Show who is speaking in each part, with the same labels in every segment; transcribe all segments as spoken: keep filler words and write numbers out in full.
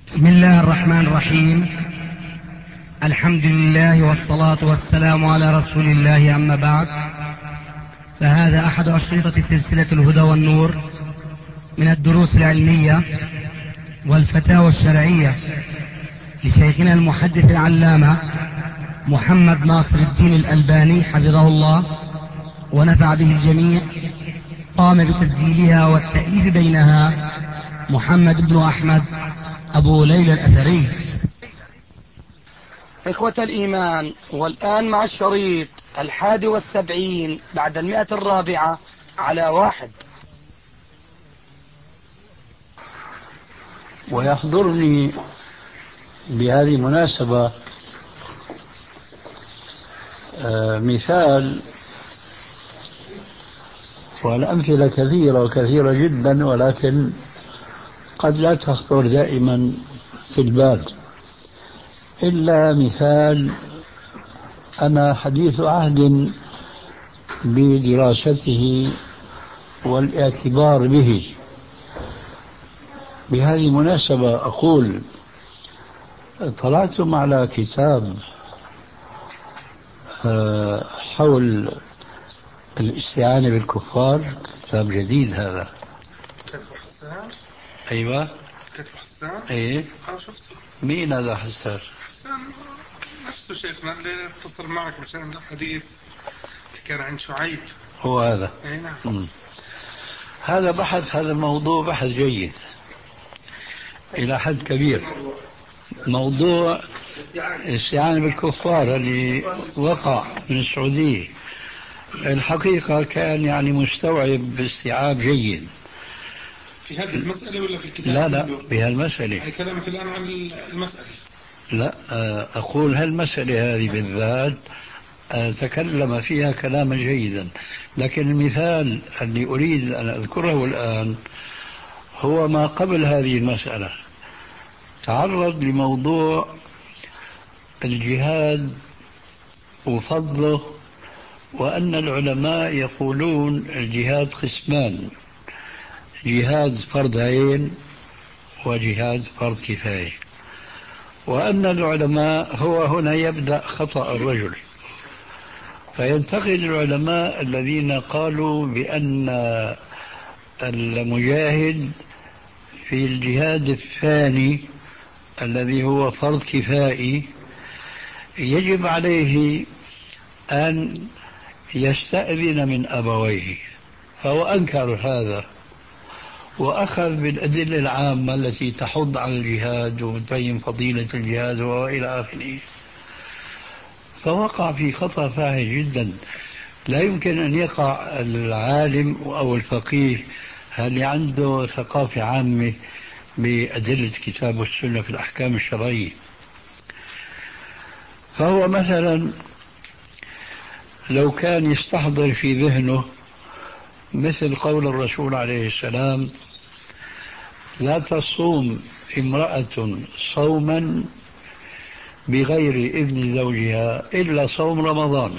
Speaker 1: بسم الله الرحمن الرحيم. الحمد لله والصلاة والسلام على رسول الله، أما بعد، فهذا أحد أشرطة سلسلة الهدى والنور من الدروس العلمية والفتاوى الشرعية لشيخنا المحدث العلامة محمد ناصر الدين الألباني حفظه الله ونفع به الجميع. قام بتسجيلها والتأليف بينها محمد بن أحمد أبو ليلى الأثري.
Speaker 2: إخوة الإيمان، والآن مع الشريط الحادي والسبعين بعد المئة الرابعة على واحد.
Speaker 3: ويحضرني بهذه المناسبة مثال، والأمثلة كثيرة وكثيرة جدا، ولكن قد لا تخطر دائما في البال، إلا مثال أنا حديث عهد بدراسته والاعتبار به. بهذه المناسبة أقول: طلعتم على كتاب حول الاستعانة بالكفار، كتاب جديد هذا.
Speaker 4: كتب حسان.
Speaker 3: أيوة،
Speaker 4: كتب حسان.
Speaker 3: أيه،
Speaker 4: أنا شفته.
Speaker 3: مين هذا حسان؟
Speaker 4: حسان نفسه شيخنا اللي اتصل معك عشان الحديث كان عند شعيب.
Speaker 3: هو هذا.
Speaker 4: أي نعم.
Speaker 3: مم. هذا بحث، هذا الموضوع بحث جيد إلى حد كبير. موضوع الاستعانة بالكفار اللي وقع من السعودية، الحقيقة كان يعني مستوعب باستيعاب جيد.
Speaker 4: في هذه المسألة ولا في الكتاب؟
Speaker 3: لا لا، بهالمسألة.
Speaker 4: يعني كلامك الآن عن المسألة.
Speaker 3: لا، أقول هالمسألة هذه بالذات تكلم فيها كلاما جيدا، لكن المثال اللي أريد أن أذكره الآن هو ما قبل هذه المسألة. تعرض لموضوع الجهاد وفضله، وأن العلماء يقولون الجهاد قسمان: جهاد فرض عين وجهاد فرض كفاية. وأن العلماء، هو هنا يبدأ خطأ الرجل، فينتقد العلماء الذين قالوا بأن المجاهد في الجهاد الثاني الذي هو فرض كفائي يجب عليه أن يستأذن من أبويه، فهو أنكر هذا وأخذ بالأدلة العامة التي تحض على الجهاد وتبين فضيلة الجهاد وإلى آخره. فوقع في خطأ فاحش جدا لا يمكن أن يقع العالم أو الفقيه اللي عنده ثقافة عامة بأدلة الكتاب والسنة في الأحكام الشرعية. فهو مثلا لو كان يستحضر في ذهنه مثل قول الرسول عليه السلام: لا تصوم امرأة صوما بغير إذن زوجها إلا صوم رمضان.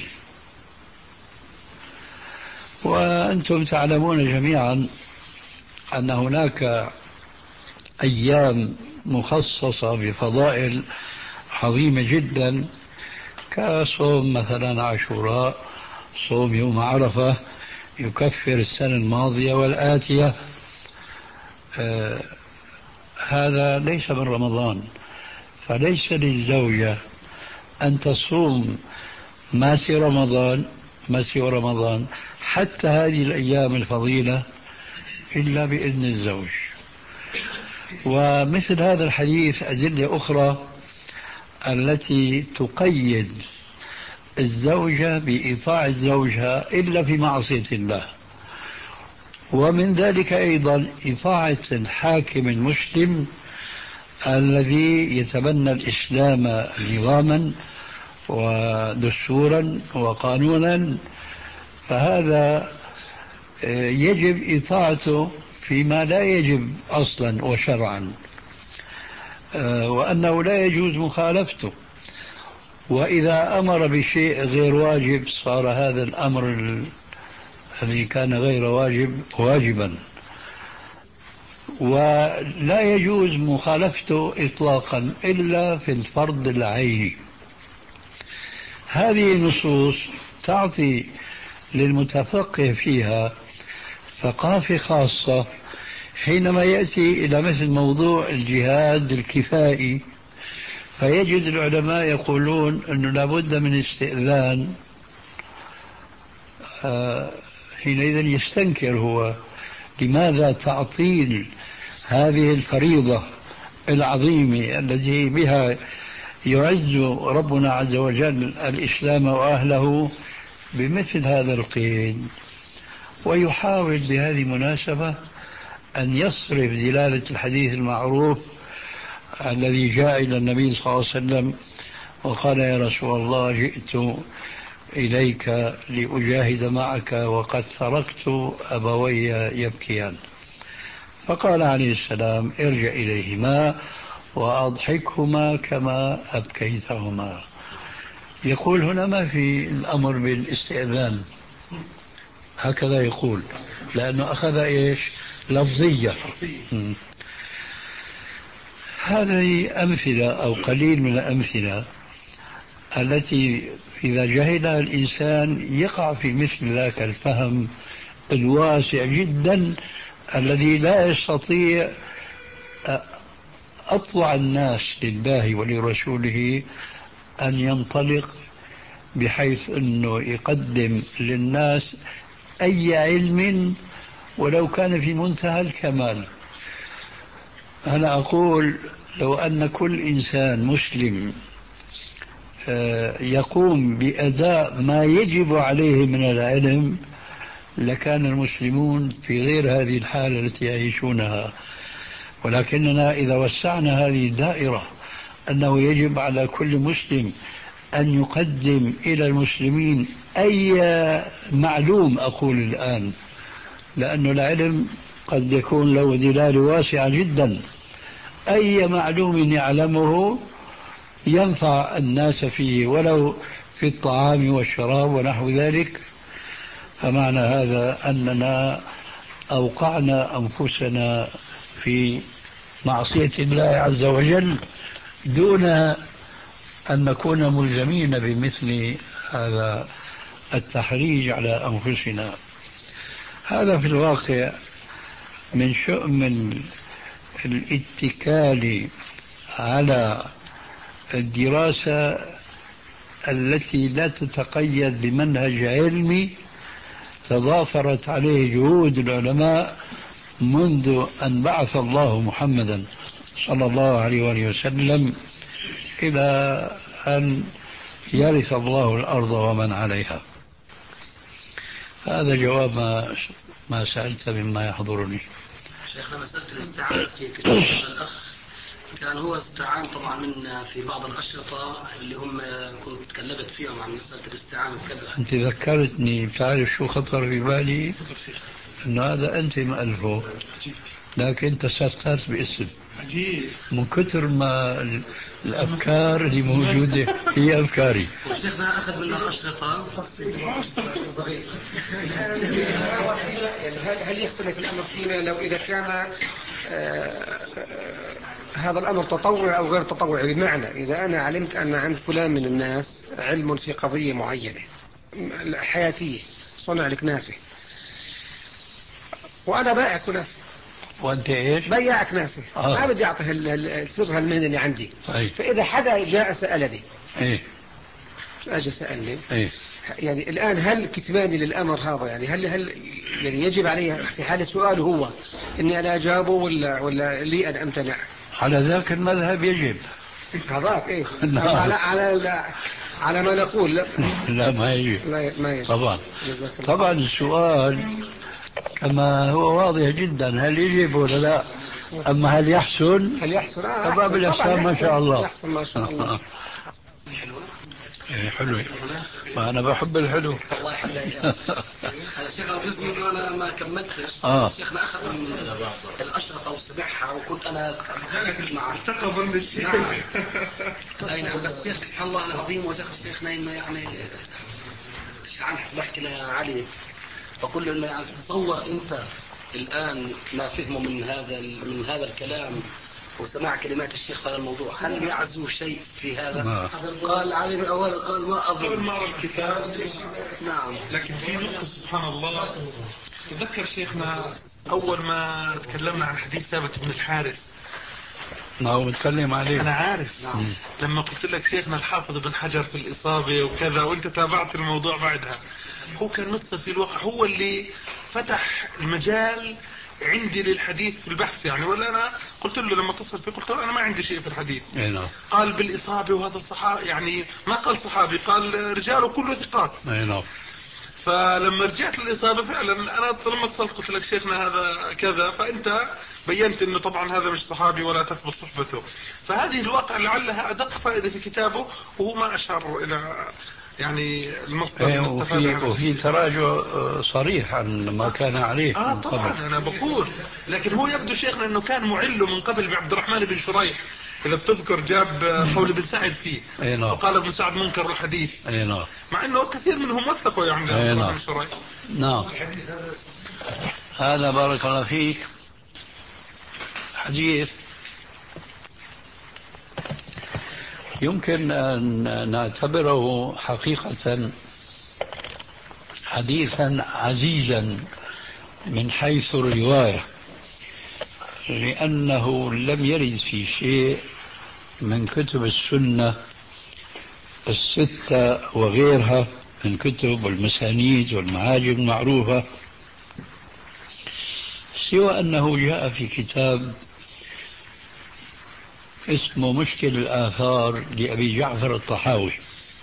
Speaker 3: وأنتم تعلمون جميعا أن هناك أيام مخصصة بفضائل عظيمة جدا، كصوم مثلا عاشوراء، صوم يوم عرفة يكفر السنة الماضية والآتية. آه هذا ليس من رمضان، فليس للزوجة أن تصوم ما سوى رمضان ما سوى رمضان حتى هذه الأيام الفضيلة إلا بإذن الزوج. ومثل هذا الحديث أدلة أخرى التي تقيد الزوجة بإطاعة زوجها إلا في معصية الله، ومن ذلك أيضا إطاعة الحاكم المسلم الذي يتبنى الإسلام نظاما ودستورا وقانونا، فهذا يجب إطاعته فيما لا يجب أصلا وشرعا، وأنه لا يجوز مخالفته. وإذا أمر بشيء غير واجب صار هذا الأمر الذي كان غير واجب واجبا. ولا يجوز مخالفته إطلاقا إلا في الفرض العيني. هذه النصوص تعطي للمتفقه فيها ثقافة خاصة حينما يأتي إلى مثل موضوع الجهاد الكفائي، فيجد العلماء يقولون أنه لابد من استئذان. آه حينئذ يستنكر هو لماذا تعطيل هذه الفريضة العظيمة التي بها يعز ربنا عز وجل الإسلام وأهله بمثل هذا القيد. ويحاول بهذه المناسبة أن يصرف دلالة الحديث المعروف الذي جاء إلى النبي صلى الله عليه وسلم وقال: يا رسول الله، جئت إليك لأجاهد معك وقد تركت أبوي يبكيان. فقال عليه السلام: ارجع إليهما وأضحكهما كما أبكيتهما. يقول هنا ما في الأمر بالاستئذان، هكذا يقول، لأنه أخذ إيش؟ لفظية. هذه أمثلة أو قليل من الأمثلة التي إذا جهلها الإنسان يقع في مثل ذاك الفهم الواسع جدا الذي لا يستطيع أطوع الناس لله ولرسوله أن ينطلق بحيث أنه يقدم للناس أي علم ولو كان في منتهى الكمال. أنا أقول لو أن كل إنسان مسلم يقوم بأداء ما يجب عليه من العلم لكان المسلمون في غير هذه الحالة التي يعيشونها. ولكننا إذا وسعنا هذه الدائرة أنه يجب على كل مسلم أن يقدم إلى المسلمين أي معلوم، أقول الآن لأن العلم قد يكون له دلالة واسعة جدا، أي معلوم يعلمه ينفع الناس فيه ولو في الطعام والشراب ونحو ذلك. فمعنى هذا أننا أوقعنا أنفسنا في معصية الله عز وجل دون أن نكون ملزمين بمثل هذا التحريج على أنفسنا. هذا في الواقع من شؤم الاتكال على الدراسة التي لا تتقيد بمنهج علمي تضافرت عليه جهود العلماء منذ أن بعث الله محمدا صلى الله عليه وآله وسلم إلى أن يرث الله الأرض ومن عليها. هذا جواب ما, ما سألت مما يحضرني.
Speaker 2: شيخنا مسألة الاستعانة في كتاب الأخ كان هو استعان طبعا من في بعض الأشرطة اللي هم كنت تكلمت فيهم عن مسألة الاستعانة وكذا.
Speaker 3: أنت ذكرتني، بتعرف شو خطر في بالي؟ أنه هذا أنت مألفه لكن أنت سترت باسم عجيب من كثر ما الأفكار اللي موجودة هي أفكاري.
Speaker 2: وشيخنا أخذ من الأشرطة
Speaker 5: هل يختلف الأمر فينا لو إذا كان هذا الأمر تطوعي أو غير تطوعي؟ بمعنى إذا أنا علمت أن عند فلان من الناس علم في قضية معينة حياتية، صنع الكنافة، وأنا بائع كنافة
Speaker 3: وأنت إيش؟
Speaker 5: بياع كنافة، آه. ما بدي أعطيه السر المهنة اللي عندي. أي. فإذا حدا جاء سألني
Speaker 3: إيه
Speaker 5: أجي سألني
Speaker 3: إيه؟
Speaker 5: يعني الآن هل كتماني للأمر هذا يعني هل هل يعني يجب علي في حالة سؤاله هو إني أنا أجابه ولا ولا لي أن أمتنع؟
Speaker 3: على ذاك المذهب يجب.
Speaker 5: هذاك إيه؟ على على على ما نقول لا,
Speaker 3: لا ما يجب.
Speaker 5: لا ما يجب
Speaker 3: طبعا. طبعا السؤال كما هو واضح جدا، هل يجب ولا لا؟ أما هل يحسن؟
Speaker 5: هل يحسن؟ آه
Speaker 3: طبعا بالإحسان ما شاء الله.
Speaker 5: يحسن ما شاء الله.
Speaker 3: إيه حلو، ما أنا بحب الحلو.
Speaker 2: الله يحلى. هذا شيخنا جزء منه أنا ما كملتش.
Speaker 3: آه.
Speaker 2: شيخنا أخذ من الأشرطة وسمعها وكنت أنا معه.
Speaker 4: تقبل من الشيخ.
Speaker 2: أي نعم، بس شيخ سبحان الله العظيم وشيخ شيخنا إنه يعني شعان بحكي لعلي بقول له إنه يعني تصور أنت الآن ما فهموا من هذا من هذا الكلام وسماع كلمات الشيخ في هذا الموضوع، هل يعزو شيء في هذا؟
Speaker 3: ما.
Speaker 2: قال العالم الأول قال ما أظن
Speaker 4: قبل ما أرى الكتاب.
Speaker 2: نعم.
Speaker 4: لكن في نقطة سبحان الله، تذكر شيخنا أول ما تكلمنا عن حديث ثابت بن الحارث.
Speaker 3: ما هو متكلم عليه.
Speaker 4: أنا عارف. نعم. لما قلت لك شيخنا الحافظ بن حجر في الإصابة وكذا، وأنت تابعت الموضوع بعدها، هو كان متصل في الواقع، هو اللي فتح المجال عندي للحديث في البحث يعني. ولا أنا قلت له لما اتصل فيه قلت له أنا ما عندي شيء في الحديث.
Speaker 3: أينا.
Speaker 4: قال بالإصابة، وهذا الصحابي يعني ما قال صحابي، قال رجاله كله ثقات.
Speaker 3: أينا.
Speaker 4: فلما رجعت للإصابة فعلا أنا لما اتصلت قلت لك شيخنا هذا كذا، فأنت بينت أنه طبعا هذا مش صحابي ولا تثبت صحبته. فهذه الواقع لعلها أدق فائدة في كتابه، وهو ما أشار إلى يعني المصدر
Speaker 3: ايه
Speaker 4: المستفاد
Speaker 3: وفي,
Speaker 4: عنه.
Speaker 3: وفي تراجع صريح عن ما كان عليه.
Speaker 4: آه طبعا أنا بقول، لكن هو يبدو شيخنا أنه كان معله من قبل بعبد الرحمن بن شريح، إذا بتذكر جاب قول ابن سعد فيه.
Speaker 3: أينا.
Speaker 4: وقال ابن سعد منكر الحديث.
Speaker 3: أينا.
Speaker 4: مع أنه كثير منهم وثقوا يعني عبد الرحمن بن شريح.
Speaker 3: نعم. هذا بارك الله فيك حديث يمكن أن نعتبره حقيقة حديثا عزيزا من حيث الرواية، لأنه لم يرد في شيء من كتب السنة الستة وغيرها من كتب والمسانيد والمعاجم المعروفة، سوى أنه جاء في كتاب اسمه مشكل الآثار لأبي جعفر الطحاوي.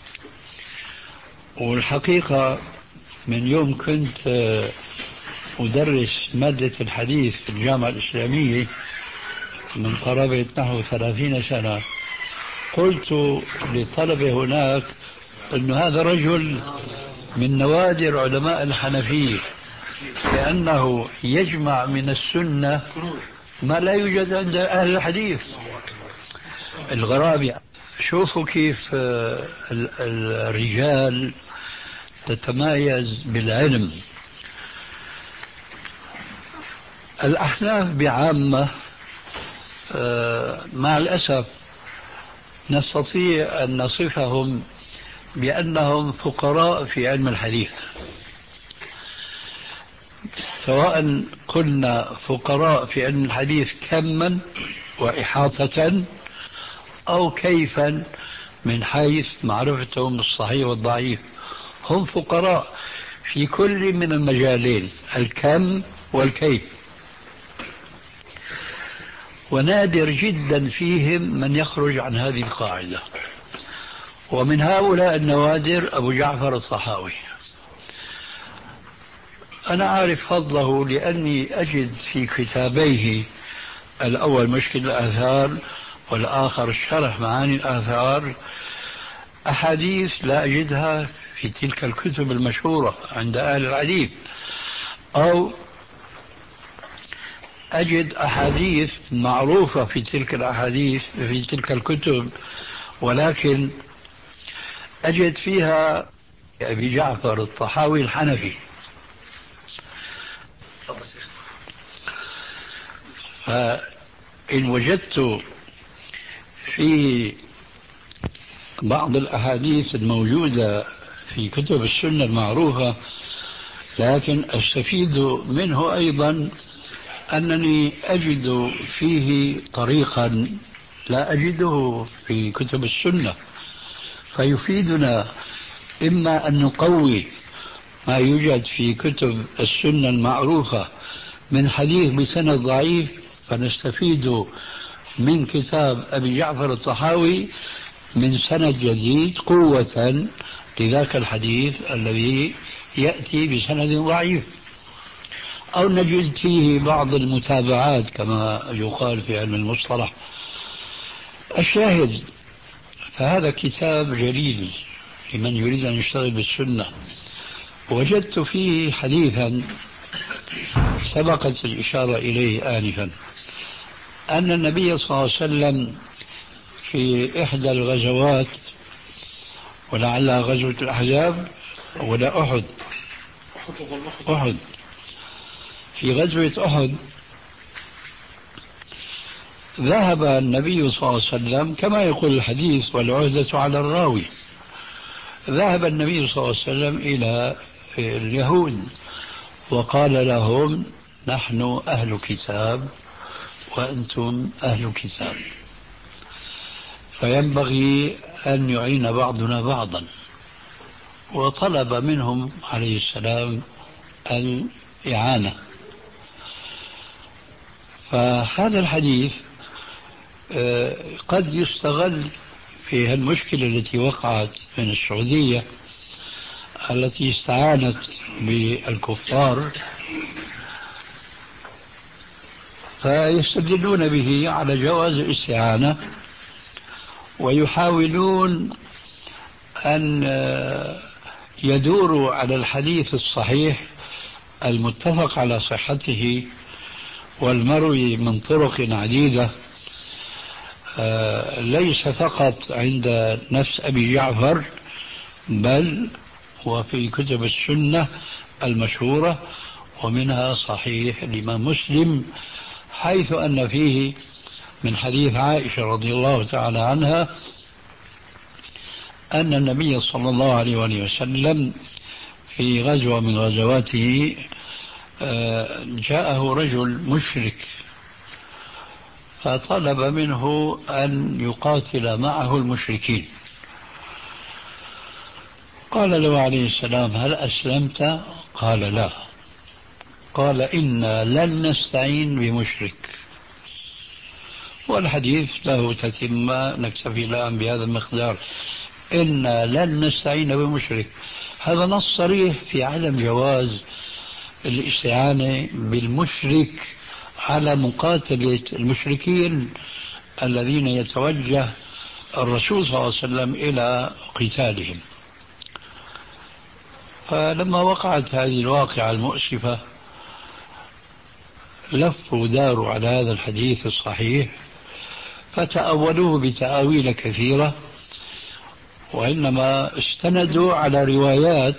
Speaker 3: والحقيقة من يوم كنت أدرس مادة الحديث في الجامعة الإسلامية من قرابة نحو ثلاثين سنة، قلت للطلبة هناك أن هذا رجل من نوادر علماء الحنفية، لأنه يجمع من السنة ما لا يوجد عند أهل الحديث. الغرابة شوفوا كيف الرجال تتميز بالعلم. الأحناف بعامة مع الأسف نستطيع أن نصفهم بأنهم فقراء في علم الحديث، سواء قلنا فقراء في علم الحديث كما وإحاطة أو كيفا من حيث معرفتهم الصحيح والضعيف. هم فقراء في كل من المجالين، الكم والكيف، ونادر جدا فيهم من يخرج عن هذه القاعدة. ومن هؤلاء النوادر أبو جعفر الطحاوي. أنا عارف فضله لأني أجد في كتابيه، الأول مشكل الآثار والآخر شرح معاني الآثار، أحاديث لا أجدها في تلك الكتب المشهورة عند أهل الحديث، أو أجد أحاديث معروفة في تلك الأحاديث في تلك الكتب، ولكن أجد فيها أبي جعفر الطحاوي الحنفي. فإن وجدت في بعض الأحاديث الموجودة في كتب السنة المعروفة، لكن أستفيد منه أيضا أنني أجد فيه طريقا لا أجده في كتب السنة، فيفيدنا إما أن نقوي ما يوجد في كتب السنة المعروفة من حديث بسند ضعيف، فنستفيد من كتاب أبي جعفر الطحاوي من سند جديد قوة لذاك الحديث الذي يأتي بسند ضعيف، أو نجد فيه بعض المتابعات كما يقال في علم المصطلح. الشاهد، فهذا كتاب جليل لمن يريد أن يشتغل بالسنة. وجدت فيه حديثا سبقت الإشارة إليه آنفا، أن النبي صلى الله عليه وسلم في إحدى الغزوات، ولعلها غزوة الأحزاب ولا أحد أحد في غزوة أحد ذهب النبي صلى الله عليه وسلم كما يقول الحديث والعهدة على الراوي، ذهب النبي صلى الله عليه وسلم إلى اليهود وقال لهم نحن أهل كتاب وأنتم أهل كتاب، فينبغي أن يعين بعضنا بعضا، وطلب منهم عليه السلام الإعانة. فهذا الحديث قد يستغل في المشكلة التي وقعت من السعودية التي استعانت بالكفار، فيستدلون به على جواز الاستعانة ويحاولون أن يدوروا على الحديث الصحيح المتفق على صحته والمروي من طرق عديدة، ليس فقط عند نفس أبي جعفر بل وفي كتب السنة المشهورة، ومنها صحيح الإمام مسلم، حيث أن فيه من حديث عائشة رضي الله تعالى عنها أن النبي صلى الله عليه وآله وسلم في غزوة من غزواته جاءه رجل مشرك فطلب منه أن يقاتل معه المشركين، قال له عليه السلام هل أسلمت؟ قال لا. قال إنا لن نستعين بمشرك. والحديث له تتمة، نكتفي الآن بهذا المقدار. إنا لن نستعين بمشرك، هذا نص صريح في عدم جواز الاستعانة بالمشرك على مقاتلة المشركين الذين يتوجه الرسول صلى الله عليه وسلم إلى قتالهم. فلما وقعت هذه الواقعة المؤسفة لفوا داروا على هذا الحديث الصحيح فتأولوه بتأويل كثيرة، وإنما استندوا على روايات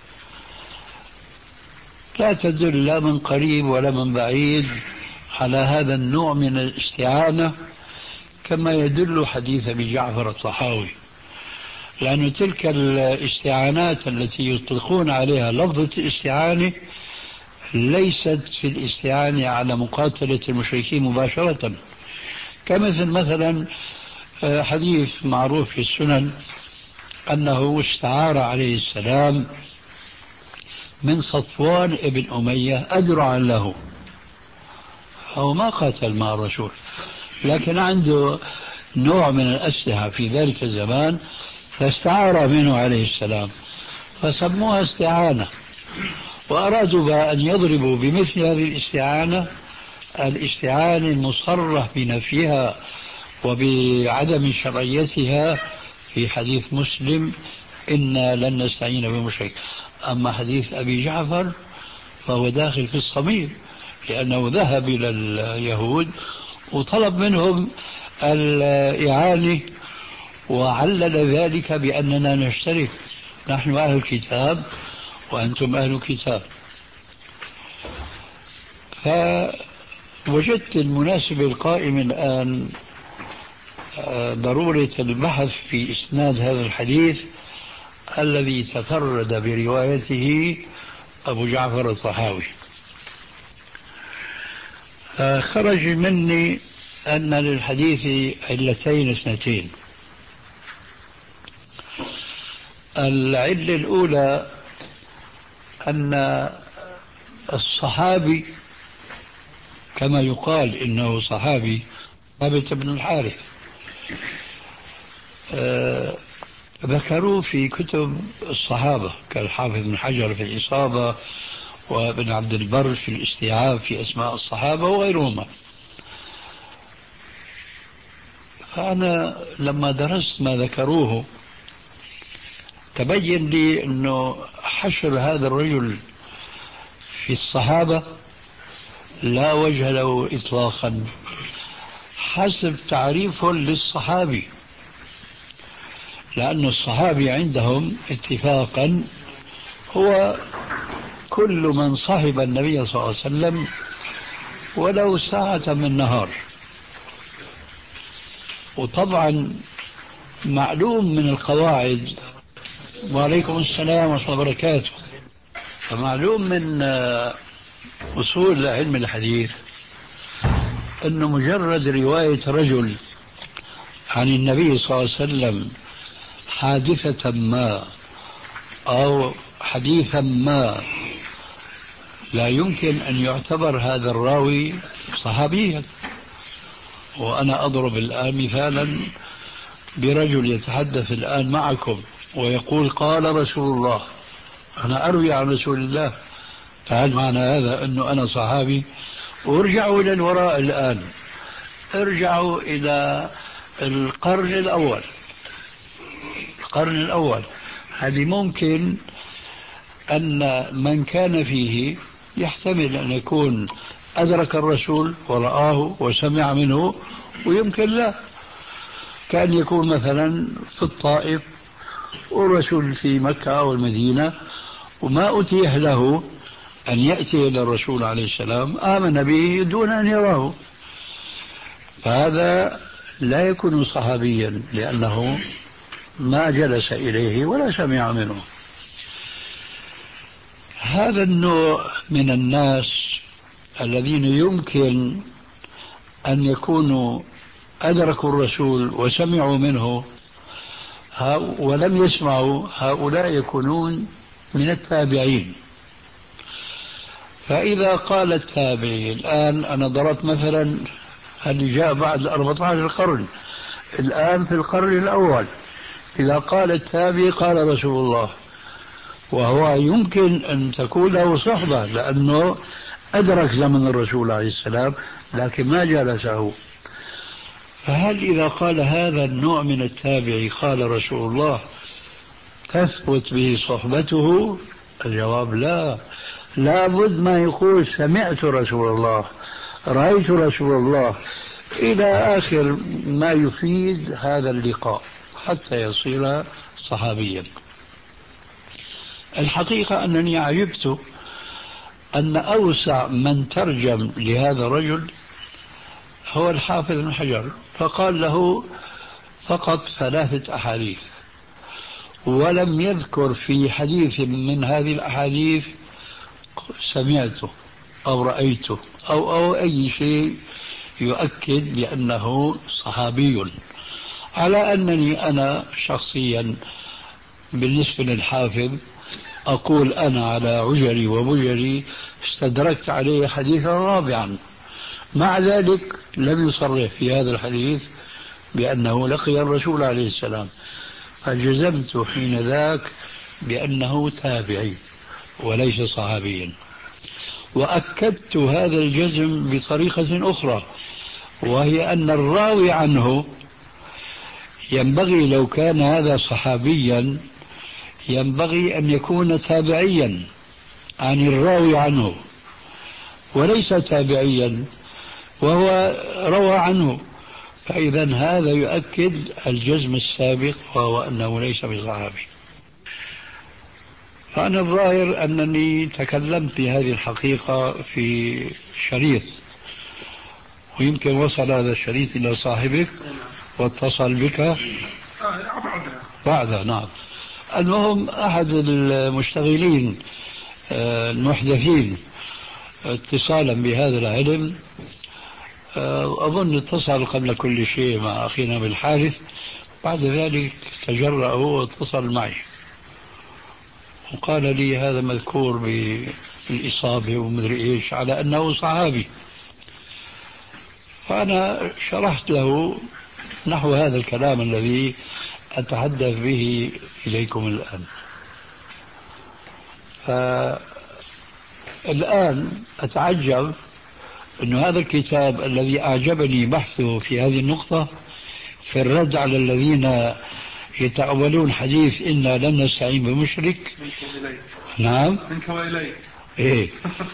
Speaker 3: لا تدل لا من قريب ولا من بعيد على هذا النوع من الاستعانة، كما يدل حديث أبي جعفر الطحاوي، لأن تلك الاستعانات التي يطلقون عليها لفظة الاستعانة ليست في الاستعانة على مقاتلة المشركين مباشرة، كمثل مثلا حديث معروف في السنن أنه استعار عليه السلام من صفوان ابن أمية أدرعا له، هو ما قاتل مع الرسول لكن عنده نوع من الأسلحة في ذلك الزمان فاستعار منه عليه السلام، فسموها استعانة، وأرادوا بأن يضربوا بمثل هذه الاستعانة الاستعانة المصرح بنفيها وبعدم شرعيتها في حديث مسلم إنا لن نستعين بمشرك. أما حديث أبي جعفر فهو داخل في الصميم، لأنه ذهب إلى اليهود وطلب منهم الإعانة وعلل ذلك بأننا نشترك، نحن أهل الكتاب وأنتم أهل الكتاب. فوجدت المناسبة القائمة الآن ضرورة البحث في إسناد هذا الحديث الذي تفرد بروايته أبو جعفر الطحاوي. خرج مني أن للحديث علتين اثنتين. العلة الأولى أن الصحابي كما يقال إنه صحابي ثابت بن الحارث آه ذكروا في كتب الصحابة كالحافظ بن حجر في الإصابة وابن عبد البر في الاستيعاب في أسماء الصحابة وغيرهما. فأنا لما درست ما ذكروه تبين لي أنه حشر هذا الرجل في الصحابة لا وجه له إطلاقا حسب تعريف للصحابي، لأن الصحابي عندهم اتفاقا هو كل من صحب النبي صلى الله عليه وسلم ولو ساعة من نهار. وطبعا معلوم من القواعد، وعليكم السلام ورحمة الله وبركاته، فمعلوم من أصول علم الحديث أنه مجرد رواية رجل عن النبي صلى الله عليه وسلم حادثة ما أو حديثا ما لا يمكن أن يعتبر هذا الراوي صحابيا. وأنا أضرب الآن مثالا برجل يتحدث الآن معكم ويقول قال رسول الله، أنا أروي عن رسول الله، فهل معنى هذا أنه أنا صحابي؟ وارجعوا إلى الوراء الآن، ارجعوا إلى القرن الأول. القرن الأول هذه ممكن أن من كان فيه يحتمل أن يكون أدرك الرسول ورآه وسمع منه، ويمكن لا، كان يكون مثلا في الطائف والرسول في مكة أو المدينة وما أتيح له أن يأتي إلى الرسول عليه السلام، آمن به دون أن يراه، فهذا لا يكون صحابيا لأنه ما جلس إليه ولا سمع منه. هذا النوع من الناس الذين يمكن أن يكونوا أدركوا الرسول وسمعوا منه ولم يسمعوا، هؤلاء يكونون من التابعين. فإذا قال التابعي الآن، أنا ضربت مثلا اللي جاء بعد أربعة عشر قرن، الآن في القرن الأول، إذا قال التابعي قال رسول الله، وهو يمكن أن تكون له صحبة لأنه أدرك زمن الرسول عليه السلام لكن ما جالسه، فهل إذا قال هذا النوع من التابعي قال رسول الله تثبت به صحبته؟ الجواب لا، لابد ما يقول سمعت رسول الله، رأيت رسول الله، إلى آخر ما يفيد هذا اللقاء حتى يصير صحابيا. الحقيقة أنني عجبت أن أوسع من ترجم لهذا الرجل هو الحافظ بن حجر، فقال له فقط ثلاثة أحاديث، ولم يذكر في حديث من هذه الأحاديث سمعته أو رأيته أو, أو أي شيء يؤكد بأنه صحابي، على أنني أنا شخصيا بالنسبة للحافظ أقول أنا على عجري وبجري استدركت عليه حديثا رابعا، مع ذلك لم يصرح في هذا الحديث بأنه لقي الرسول عليه السلام، فجزمت حين ذاك بأنه تابعي وليس صحابيا. وأكدت هذا الجزم بطريقة أخرى، وهي أن الراوي عنه ينبغي لو كان هذا صحابيا ينبغي أن يكون تابعيا عن الراوي عنه، وليس تابعيا وهو روى عنه، فإذا هذا يؤكد الجزم السابق وهو أنه ليس بصحابي. فأنا الظاهر أنني تكلمت بهذه الحقيقة في شريط، ويمكن وصل هذا الشريط إلى صاحبك واتصل بك بعدها. نعم. المهم أحد المشتغلين المحدثين اتصالا بهذا العلم أظن اتصل قبل كل شيء مع أخينا بالحارث، بعد ذلك تجرأ هو واتصل معي وقال لي هذا مذكور بالإصابة ومدري إيش على أنه صحابي، فأنا شرحت له نحو هذا الكلام الذي أتحدث به إليكم الآن. فالآن أتعجب أن هذا الكتاب الذي أعجبني بحثه في هذه النقطة في الرد على الذين يتأولون حديث إنا لن نستعين بمشرك. نعم
Speaker 4: منك وإليك.
Speaker 3: إيه.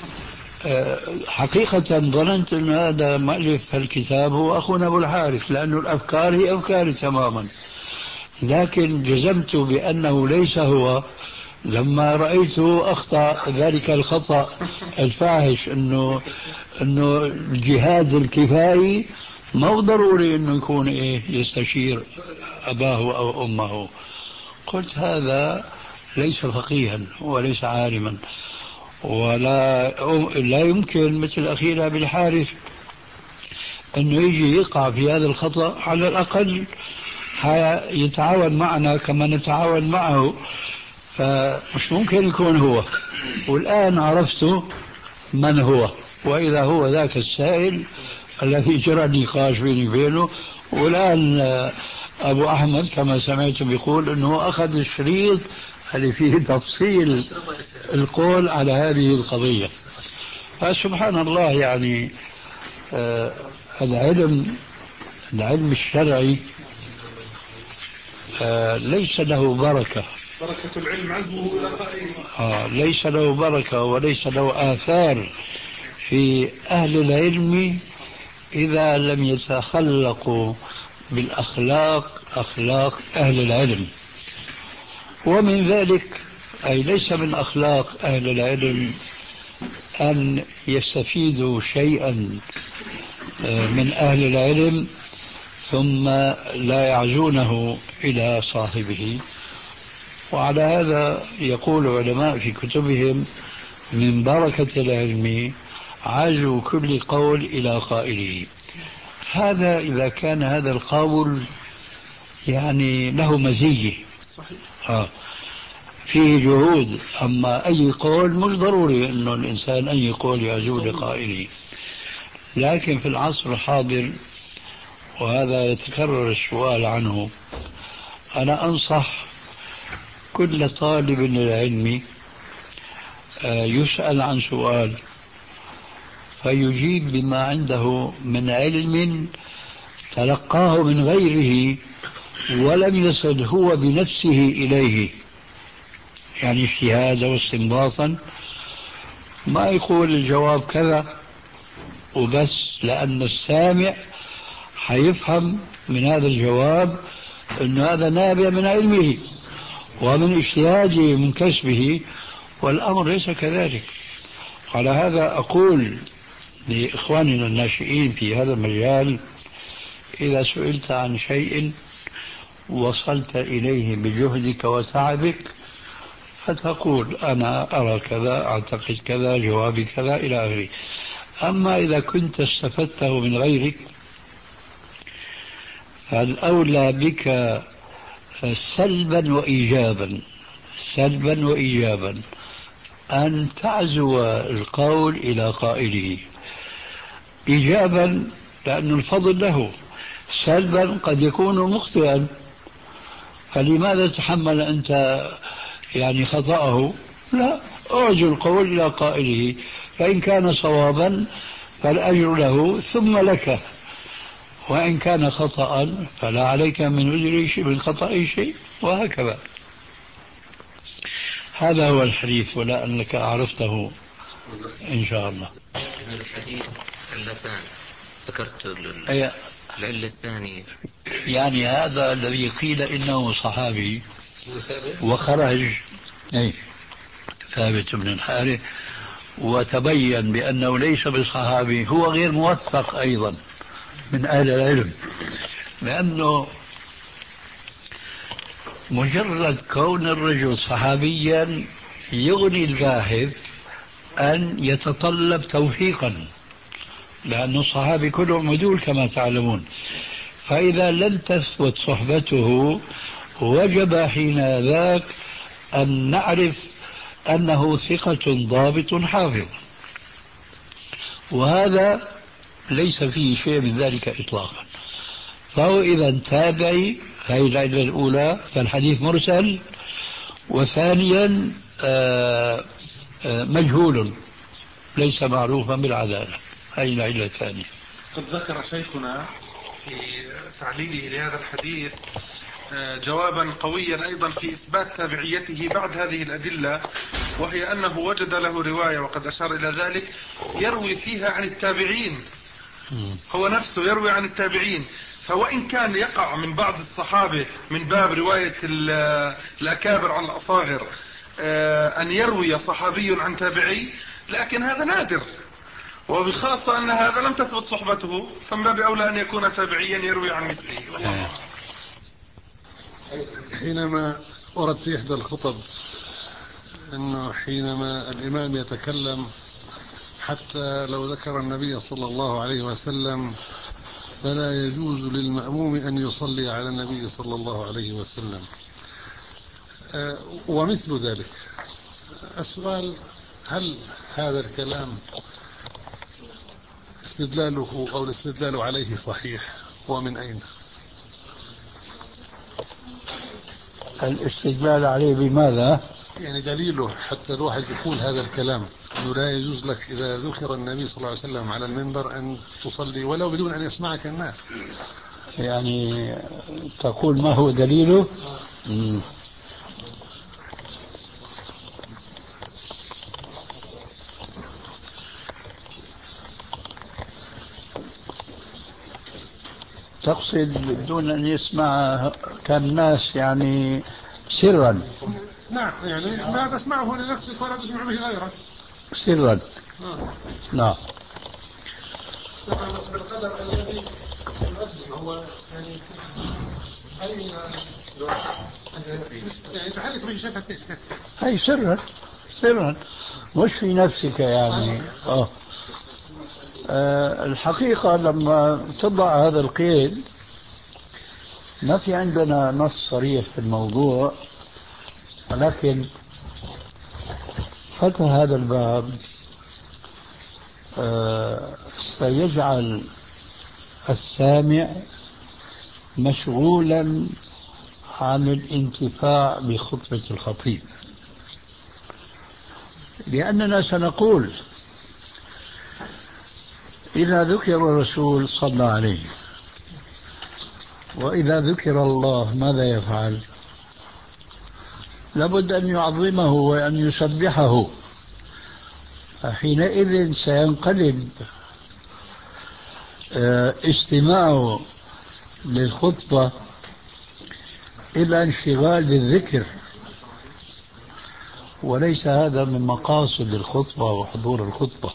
Speaker 3: حقيقة ظننت أن هذا مؤلف الكتاب هو أخونا أبو الحارث، لأن الأفكار هي أفكاري تماما، لكن جزمت بأنه ليس هو لما رأيته أخطأ ذلك الخطأ الفاحش أنه أنه الجهاد الكفائي ما هو ضروري أنه يكون إيه يستشير أباه أو أمه. قلت هذا ليس فقيها وليس عالما، ولا لا يمكن مثل أخينا بالحارث أنه يجي يقع في هذا الخطأ. على الأقل يتعاون معنا كما نتعاون معه، فمش ممكن يكون هو. والآن عرفت من هو، وإذا هو ذاك السائل الذي جرى النقاش بيني وبينه. والآن أبو أحمد كما سمعت بيقول أنه أخذ الشريط اللي فيه تفصيل القول على هذه القضية. فسبحان الله، يعني آه العلم العلم الشرعي آه ليس له بركة.
Speaker 4: بركة العلم عزمه إلى قائله.
Speaker 3: آه ليس له بركة وليس له آثار في أهل العلم إذا لم يتخلقوا بالأخلاق أخلاق أهل العلم. ومن ذلك أي ليس من أخلاق أهل العلم أن يستفيدوا شيئا من أهل العلم ثم لا يعزونه إلى صاحبه. وعلى هذا يقول العلماء في كتبهم: من بركة العلم عزو كل قول إلى قائله. هذا إذا كان هذا القول يعني له مزية آه فيه جهود. أما أي قول مش ضروري أنه الإنسان أي قول يعزو لقائله. لكن في العصر الحاضر، وهذا يتكرر السؤال عنه، أنا أنصح كل طالب للعلم يسأل عن سؤال فيجيب بما عنده من علم تلقاه من غيره ولم يصل هو بنفسه إليه، يعني اجتهادا واستنباطا. ما يقول الجواب كذا وبس، لأن السامع حيفهم من هذا الجواب أن هذا نابع من علمه ومن اجتهاده من كسبه، والأمر ليس كذلك. على هذا أقول لإخواننا الناشئين في هذا المجال: إذا سئلت عن شيء وصلت إليه بجهدك وتعبك فتقول أنا أرى كذا، أعتقد كذا، جوابي كذا، إلى آخره. أما إذا كنت استفدته من غيرك فالأولى بك سلبا وإيجابا سلبا وإيجابا أن تعزو القول إلى قائله. إيجابا لأن الفضل له، سلبا قد يكون مخطئا، فلماذا تحمل أنت يعني خطأه؟ لا، أعزو القول إلى قائله، فإن كان صوابا فالأجر له ثم لك، وإن كان خطأ فلا عليك من أجر من خطأ شيء، وهكذا. هذا هو الحديث، ولا أنك عرفته إن شاء الله.
Speaker 6: الحديث علتان ذكرت
Speaker 3: أي
Speaker 6: العلة الثانية،
Speaker 3: يعني هذا الذي قيل إنه صحابي وخرج أي ثابت بن الحارث وتبين بأنه ليس بالصحابي، هو غير موثق أيضا من أهل العلم، لأنه مجرد كون الرجل صحابيا يغني الباحث أن يتطلب توثيقا، لأن الصحابي كلهم عدول كما تعلمون. فإذا لم تثبت صحبته وجب حين ذاك أن نعرف أنه ثقة ضابط حافظ، وهذا ليس فيه شيء من ذلك إطلاقا. فهو إذا تابعي، هذه العلة الأولى، فالحديث مرسل. وثانيا آآ آآ مجهول ليس معروفا بالعدالة، هذه العلة الثانية.
Speaker 4: قد ذكر شيخنا في تعليله لهذا الحديث جوابا قويا أيضا في إثبات تابعيته بعد هذه الأدلة، وهي أنه وجد له رواية وقد أشار إلى ذلك يروي فيها عن التابعين، هو نفسه يروي عن التابعين. فوإن كان يقع من بعض الصحابة من باب رواية الأكابر عن الأصاغر أن يروي صحابي عن تابعي، لكن هذا نادر، وبخاصة أن هذا لم تثبت صحبته، فمن باب أولى أن يكون تابعيا يروي عن مثله. والله
Speaker 7: حينما ورد في إحدى الخطب أنه حينما الإمام يتكلم حتى لو ذكر النبي صلى الله عليه وسلم فلا يجوز للمأموم أن يصلي على النبي صلى الله عليه وسلم، ومثل ذلك. السؤال: هل هذا الكلام استدلاله أو الاستدلال عليه صحيح، ومن أين؟
Speaker 3: الاستدلال عليه بماذا؟
Speaker 7: يعني دليله حتى الواحد يقول هذا الكلام، أنه لا يجوز لك إذا ذكر النبي صلى الله عليه وسلم على المنبر أن تصلي ولو بدون أن يسمعك الناس.
Speaker 3: يعني تقول ما هو دليله؟ مم. تقصد بدون أن يسمع كالناس، يعني سرا؟
Speaker 7: نعم، يعني ما تسمعه لنفسك ولا تسمع به غيرك
Speaker 3: سرا.
Speaker 7: آه.
Speaker 3: نعم.
Speaker 7: بالقدر الذي يؤدي هو يعني أي يعني تحرك به شفتك.
Speaker 3: أي سرا سرا، مش في نفسك يعني. آه. آه الحقيقة لما تضع هذا القيد ما في عندنا نص صريح في الموضوع، ولكن فتح هذا الباب آه سيجعل السامع مشغولا عن الانتفاع بخطبة الخطيب، لأننا سنقول إذا ذكر الرسول صلى عليه وإذا ذكر الله ماذا يفعل؟ لابد أن يعظمه وأن يسبحه. حينئذ سينقلب استماعه للخطبة إلى انشغال بالذكر، وليس هذا من مقاصد الخطبة وحضور الخطبة.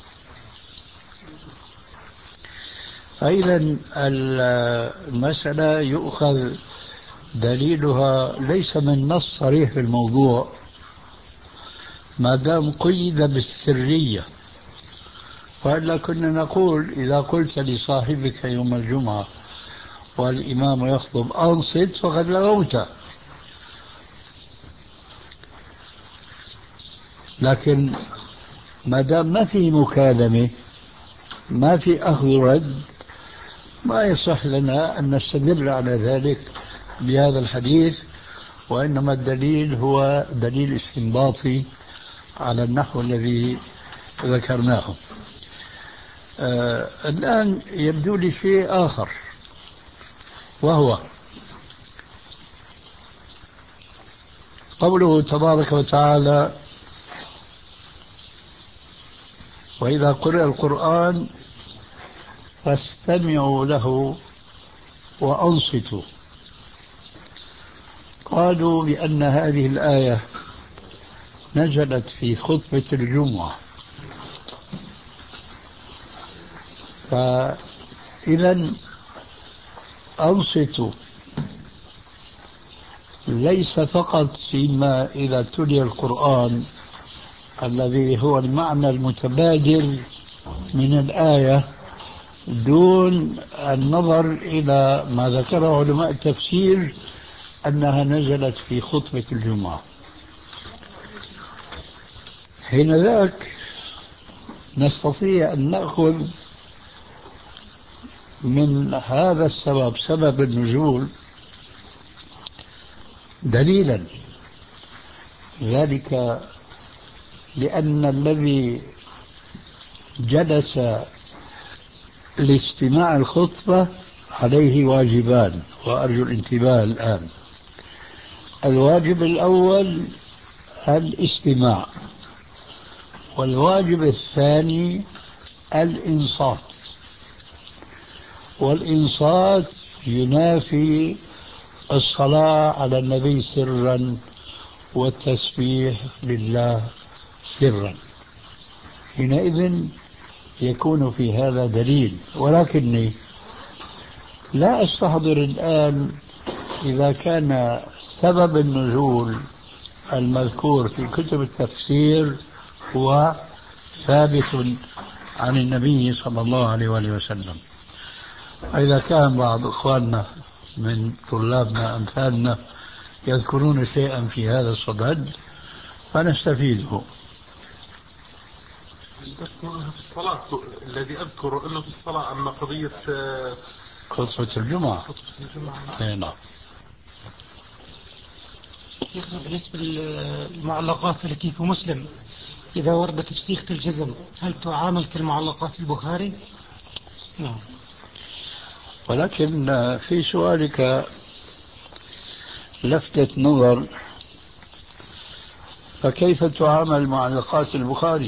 Speaker 3: فإذا المسألة يؤخذ دليلها ليس من نص صريح في الموضوع ما دام قيد بالسرية، وإلا كنا نقول إذا قلت لصاحبك يوم الجمعة والإمام يخطب أنصت فقد لغوت. لكن ما دام ما في مكالمة، ما في أخذ رد، ما يصح لنا أن نستدل على ذلك بهذا الحديث، وإنما الدليل هو دليل استنباطي على النحو الذي ذكرناه. آه الآن يبدو لي شيء آخر، وهو قوله تبارك وتعالى: وإذا قرئ القرآن فاستمعوا له وأنصتوا. قالوا بأن هذه الآية نزلت في خطبة الجمعة، فإذا أنصتوا ليس فقط فيما إذا تلي القرآن الذي هو المعنى المتبادل من الآية دون النظر إلى ما ذكره علماء التفسير أنها نزلت في خطبة الجمعة. حين ذاك نستطيع أن نأخذ من هذا السبب، سبب النزول، دليلا، ذلك لأن الذي جلس لاستماع الخطبة عليه واجبان، وأرجو الانتباه الآن. الواجب الأول الاستماع، والواجب الثاني الإنصات، والإنصات ينافي الصلاة على النبي سرا والتسبيح لله سرا، حينئذ يكون في هذا دليل. ولكني لا أستحضر الآن إذا كان سبب النزول المذكور في كتب التفسير هو ثابت عن النبي صلى الله عليه وآله وسلم. إذا كان بعض إخواننا من طلابنا أمثالنا يذكرون شيئا في هذا الصدد فنستفيده.
Speaker 4: في الصلاة الذي أذكره أنه في الصلاة، أما قضية
Speaker 3: خطبة الجمعة
Speaker 4: خطبة الجمعة
Speaker 3: أي نعم.
Speaker 8: شيخنا بالنسبة للمعلقات التي في مسلم إذا وردت بصيغة الجزم هل تعامل كالمعلقات في البخاري؟ نعم.
Speaker 3: ولكن في سؤالك لفتة نظر، فكيف تعامل معلقات البخاري؟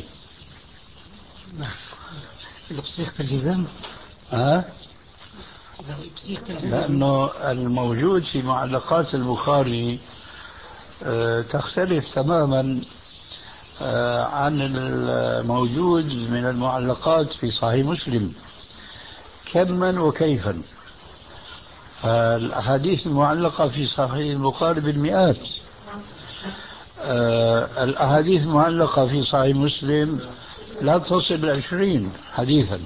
Speaker 8: بصيغة الجزم؟
Speaker 3: ها؟
Speaker 8: بصيغة الجزم.
Speaker 3: لأنه الموجود في معلقات البخاري تختلف تماما عن الموجود من المعلقات في صحيح مسلم كما وكيفا. الأحاديث المعلقة في صحيح البخاري بالمئات، الأحاديث المعلقة في صحيح مسلم لا تصل العشرين حديثا.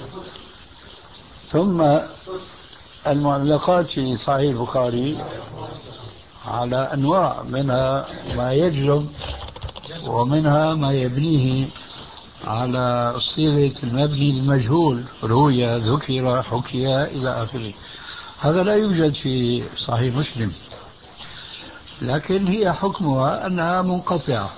Speaker 3: ثم المعلقات في صحيح البخاري على أنواع، منها ما يجلب ومنها ما يبنيه على صيغة المبني المجهول، روي ذكر حكي إلى آخره. هذا لا يوجد في صحيح مسلم، لكن هي حكمها أنها منقطعة،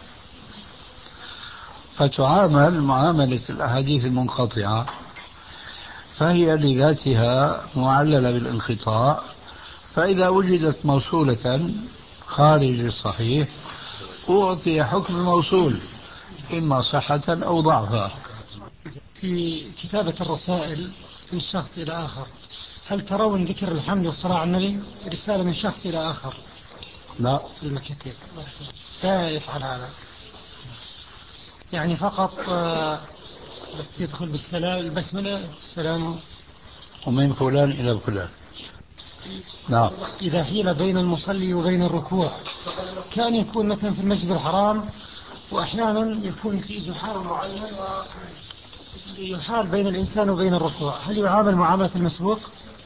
Speaker 3: فتعامل معاملة الأحاديث المنقطعة، فهي لذاتها معللة بالانقطاع. فإذا وجدت موصولة خارج الصحيح أعطي حكم الموصول إما صحة أو ضعفا.
Speaker 8: في كتابة الرسائل من شخص إلى آخر هل ترون ذكر الحمد والصلاة على النبي رسالة من شخص إلى آخر؟
Speaker 3: لا،
Speaker 8: في المكاتب لا يفعل هذا، يعني فقط بس يدخل بالسلام البسملة السلام
Speaker 3: ومن فلان إلى فلان. نعم.
Speaker 8: إذا حيل بين المصلي وبين الركوع، كان يكون مثلا في المسجد الحرام وأحيانا يكون في زحام معين ويحال بين الإنسان وبين الركوع، هل يعامل معاملة المسبوق؟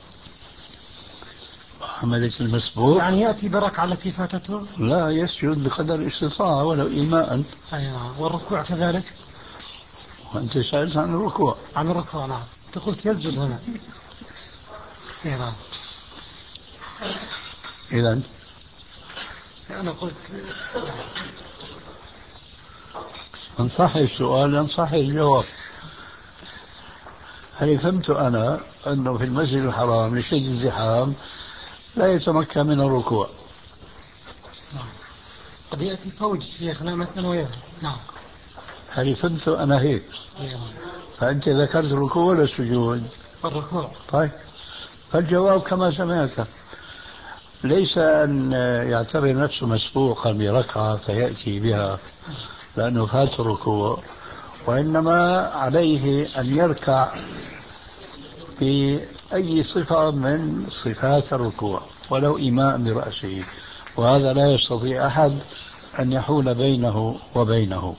Speaker 3: معاملة المسبوق
Speaker 8: يعني يأتي بركعة التي فاتته؟
Speaker 3: لا، يسجد بقدر الاستطاعة ولو إيماء.
Speaker 8: أيوة. والركوع كذلك؟
Speaker 3: وأنت سألت عن الركوع.
Speaker 8: عن الركوع نعم، أنت قلت يسجد هنا. نعم.
Speaker 3: إذن
Speaker 8: أنا قلت
Speaker 3: إن صح السؤال إن صح الجواب. هل فهمت أنا أنه في المسجد الحرام لشدة الزحام لا يتمكن من الركوع؟
Speaker 8: نعم. قد يأتي فوج شيخنا مثلا ويذهب. نعم.
Speaker 3: هل فهمت أنا هيك؟
Speaker 8: نعم.
Speaker 3: فأنت ذكرت الركوع ولا السجود؟
Speaker 8: الركوع.
Speaker 3: طيب، فالجواب كما سمعت، ليس أن يعتبر نفسه مسبوقا بركعة فيأتي بها لأنه فات الركوع، وإنما عليه أن يركع بأي صفة من صفات الركوع ولو إيماء برأسه، وهذا لا يستطيع أحد أن يحول بينه وبينه.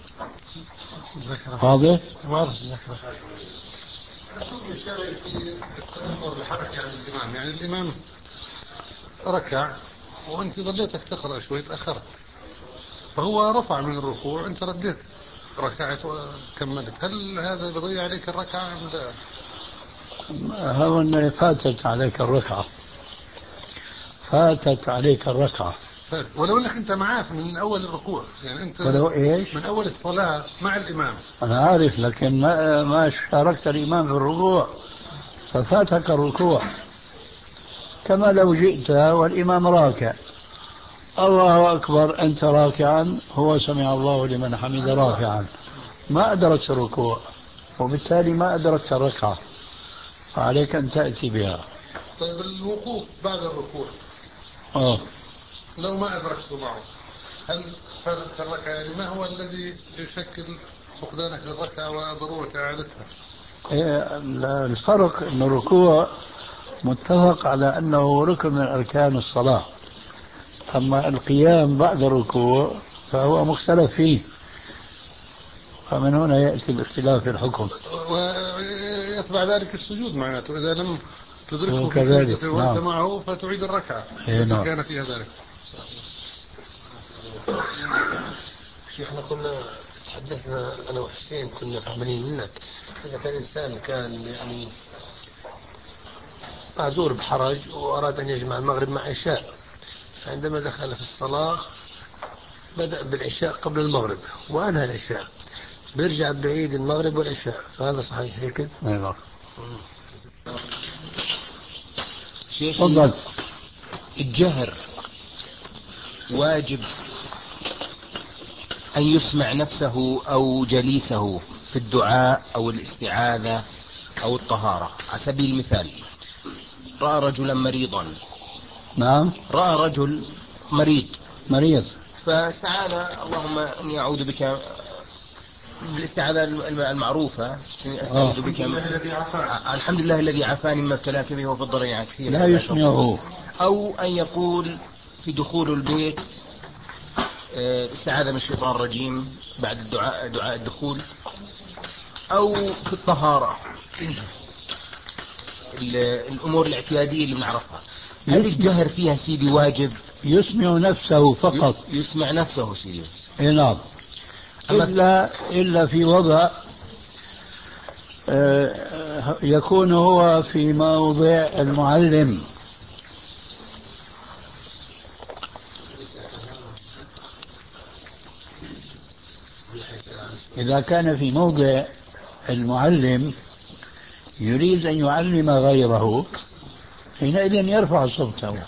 Speaker 3: واضح؟
Speaker 8: واضح. ذكر
Speaker 7: الحركة عن الإمام، يعني الإمام ركع وأنت ظليتك تقرأ شوي تأخرت، فهو رفع من الركوع أنت رديت ركعت وكملت، هل هذا بضيع عليك الركعة أم لا؟
Speaker 3: هون فاتت عليك الركعة، فاتت عليك الركعة
Speaker 7: ولو انك انت معاه من اول الركوع، يعني انت
Speaker 3: ولو ايش
Speaker 7: من اول الصلاة مع الامام.
Speaker 3: انا عارف، لكن ما ما شاركت الامام في الركوع ففاتك الركوع، كما لو جئت والامام راكع الله اكبر انت راكعا هو سمع الله لمن حمد راكعا، ما ادركت الركوع وبالتالي ما ادركت الركعة، فعليك ان تأتي بها.
Speaker 7: طيب الوقوف بعد الركوع
Speaker 3: اه
Speaker 7: لو ما أدركته معه هل فاتت الركعة يعني ما هو الذي يشكل فقدانك للركعة وضرورة إعادتها؟
Speaker 3: الفرق أن الركوع متفق على أنه ركن من أركان الصلاة، أما القيام بعد الركوع فهو مختلف فيه، فمن هنا يأتي الاختلاف في الحكم.
Speaker 7: ويتبع ذلك السجود معناته إذا لم تدركه في
Speaker 3: وكذلك
Speaker 7: سجدة وأنت
Speaker 3: نعم.
Speaker 7: معه فتعيد الركعة
Speaker 3: إيه
Speaker 7: التي
Speaker 3: نعم.
Speaker 7: كان فيها ذلك.
Speaker 9: شيخنا كنا تحدثنا أنا وحسين كنا فاهمين منك إذا كان إنسان كان يعني معذور بحرج وأراد أن يجمع المغرب مع عشاء، فعندما دخل في الصلاة بدأ بالعشاء قبل المغرب وأنهى العشاء، بيرجع بعيد المغرب والعشاء، فهذا صحيح هيك؟
Speaker 3: نعم.
Speaker 10: شيخي الجهر واجب أن يسمع نفسه أو جليسه في الدعاء أو الاستعاذة أو الطهارة؟ على سبيل المثال رأى رجلا مريضا. نعم. رأى رجل مريض
Speaker 3: مريض
Speaker 10: فاستعاذ اللهم إني أعوذ بك بالاستعاذة المعروفة أستعوذ بك الحمد لله الذي عافاني مما ابتلاك به وفي الضر كثير.
Speaker 3: لا يسمعه.
Speaker 10: أو أن يقول في دخول البيت استعاذة من الشيطان الرجيم بعد الدعاء دعاء الدخول. أو في الطهارة الأمور الاعتيادية اللي بنعرفها. هل الجهر فيها سيدي واجب؟
Speaker 3: يسمع نفسه فقط.
Speaker 10: يسمع نفسه سيدي بس.
Speaker 3: إيه نعم. إلا إلا في وضع يكون هو في موضع المعلم. إذا كان في موضع المعلم يريد أن يعلم غيره حينئذ يرفع صوته.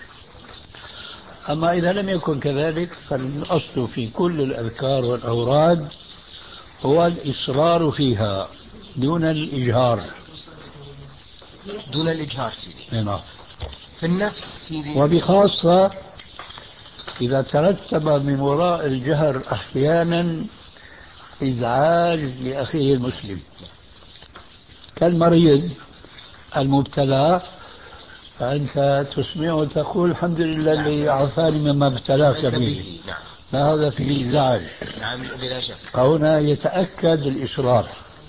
Speaker 3: أما إذا لم يكن كذلك فالأصل في كل الأذكار والأوراد هو الإصرار فيها دون الإجهار.
Speaker 10: دون الإجهار سيدي.
Speaker 3: نعم.
Speaker 10: في النفس سيدي.
Speaker 3: وبخاصة إذا ترتب من وراء الجهر أحيانا إزعاج لأخيه المسلم كالمريض المبتلى، فأنت تسمعه وتقول الحمد لله الذي عافاني مما ابتلاك به.
Speaker 10: نعم.
Speaker 3: فهذا فيه إزعاج.
Speaker 10: نعم بلا شك.
Speaker 3: هنا يتأكد الإصرار.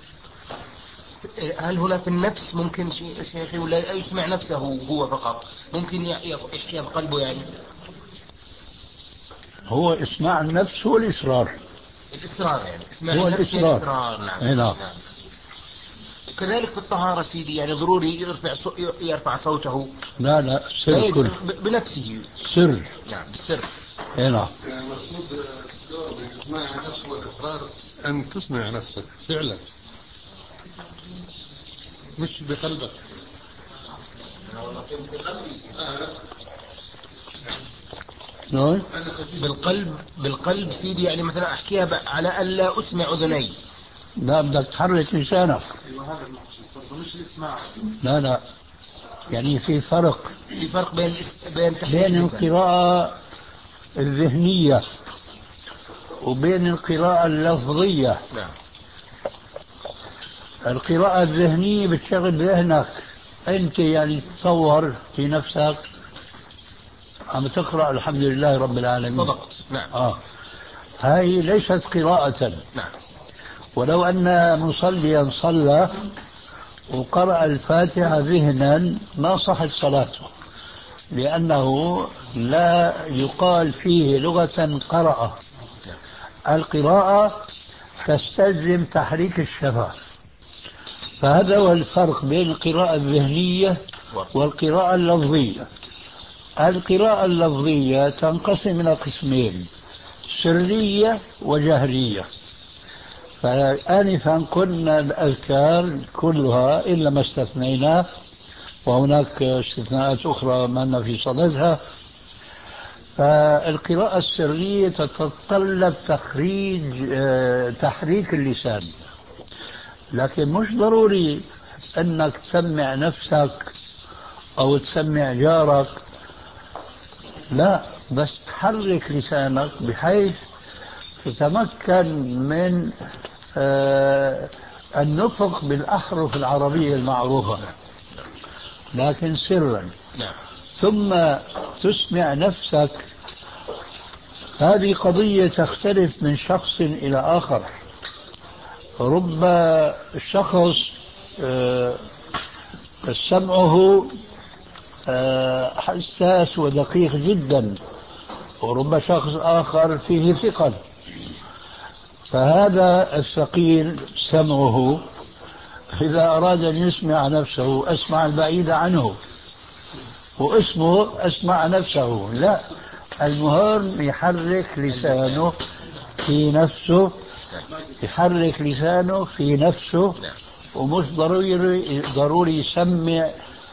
Speaker 10: هل هنا في النفس ممكن شيء ولا يسمع نفسه هو فقط؟ ممكن يحكي بقلبه يعني؟
Speaker 3: هو اسمع النفس هو الإصرار.
Speaker 10: الإصرار يعني اسمع
Speaker 3: هو
Speaker 10: النفس
Speaker 3: الإصرار.
Speaker 10: الإصرار. نعم.
Speaker 3: نعم.
Speaker 10: نعم. كذلك في الطهارة سيدي يعني ضروري يرفع صو... يرفع صوته.
Speaker 3: لا لا سر كل.
Speaker 10: بنفسه.
Speaker 3: سر.
Speaker 10: نعم بالسر.
Speaker 3: اي نعم.
Speaker 7: المقصود تسمع نفسك والإصرار أن تسمع نفسك فعلا مش بقلبك.
Speaker 3: نعم.
Speaker 10: بالقلب بالقلب سيدي يعني مثلا أحكيها على ألا أسمع أذني.
Speaker 3: لا بدك تحرك لسانك.
Speaker 4: مش الإسماع.
Speaker 3: لا لا يعني في فرق.
Speaker 10: في فرق بين بين تحريك
Speaker 3: بين القراءة الذهنية وبين القراءة اللفظية.
Speaker 10: نعم.
Speaker 3: القراءة الذهنية بتشغل ذهنك أنت يعني تتصور في نفسك عم تقرأ الحمد لله رب العالمين.
Speaker 10: صدقت. نعم.
Speaker 3: آه. هاي ليست قراءة.
Speaker 10: نعم.
Speaker 3: ولو أن مصليا صلى وقرأ الفاتحة ذهنا ما صحت صلاته، لأنه لا يقال فيه لغة قرأ. القراءة تستلزم تحريك الشفة، فهذا هو الفرق بين القراءة الذهنية والقراءة اللفظية. القراءة اللفظية تنقسم إلى قسمين: سرية وجهرية. فآنفا قلنا الأذكار كلها إلا ما استثنيناه، وهناك استثناءات أخرى ما في صددها. فالقراءة السرية تتطلب تخريج تحريك اللسان، لكن مش ضروري أنك تسمع نفسك أو تسمع جارك، لا، بس تحرك لسانك بحيث تتمكن من آه النطق بالأحرف العربية المعروفة، لكن سرا. ثم تسمع نفسك. هذه قضية تختلف من شخص إلى آخر. رب شخص آه سمعه آه حساس ودقيق جدا، ورب شخص آخر فيه ثقل. فهذا الثقيل سمعه إذا أراد أن يسمع نفسه أسمع البعيد عنه، واسمه أسمع نفسه. لا، المهم يحرك لسانه في نفسه، يحرك لسانه في نفسه، ومش ضروري ضروري يسمع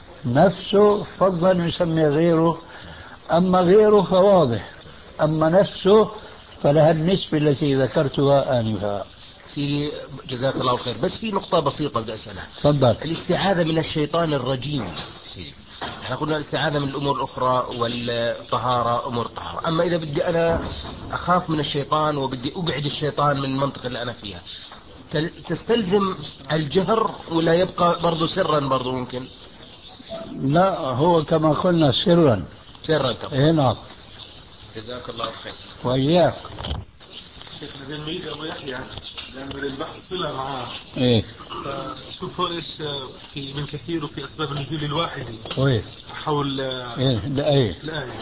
Speaker 3: نفسه، فضلا يسمع غيره. أما غيره فواضح، أما نفسه فلها النسبة التي ذكرتها آنفا.
Speaker 10: سيدي جزاك الله خير، بس في نقطة بسيطة بدي أسألها.
Speaker 3: تفضل.
Speaker 10: الاستعاذة من الشيطان الرجيم سيدي، احنا قلنا الاستعاذة من الأمور الأخرى والطهارة أمور الطهارة، أما إذا بدي أنا أخاف من الشيطان وبدي أبعد الشيطان من المنطقة اللي أنا فيها، تستلزم الجهر ولا يبقى برضو سرا برضو ممكن؟
Speaker 3: لا، هو كما قلنا سرا.
Speaker 10: سرا كمان.
Speaker 3: إيه نعم.
Speaker 10: جزاك الله خير.
Speaker 3: وإياك.
Speaker 4: شيخنا زي ما يجي أبو يحيى لأن البحث صلة معاه.
Speaker 3: إيه.
Speaker 4: فشوفوا إيش في من كثير وفي أسباب النزول الواحدي.
Speaker 3: كويس.
Speaker 4: حول
Speaker 3: إيه الآية.
Speaker 4: الآية.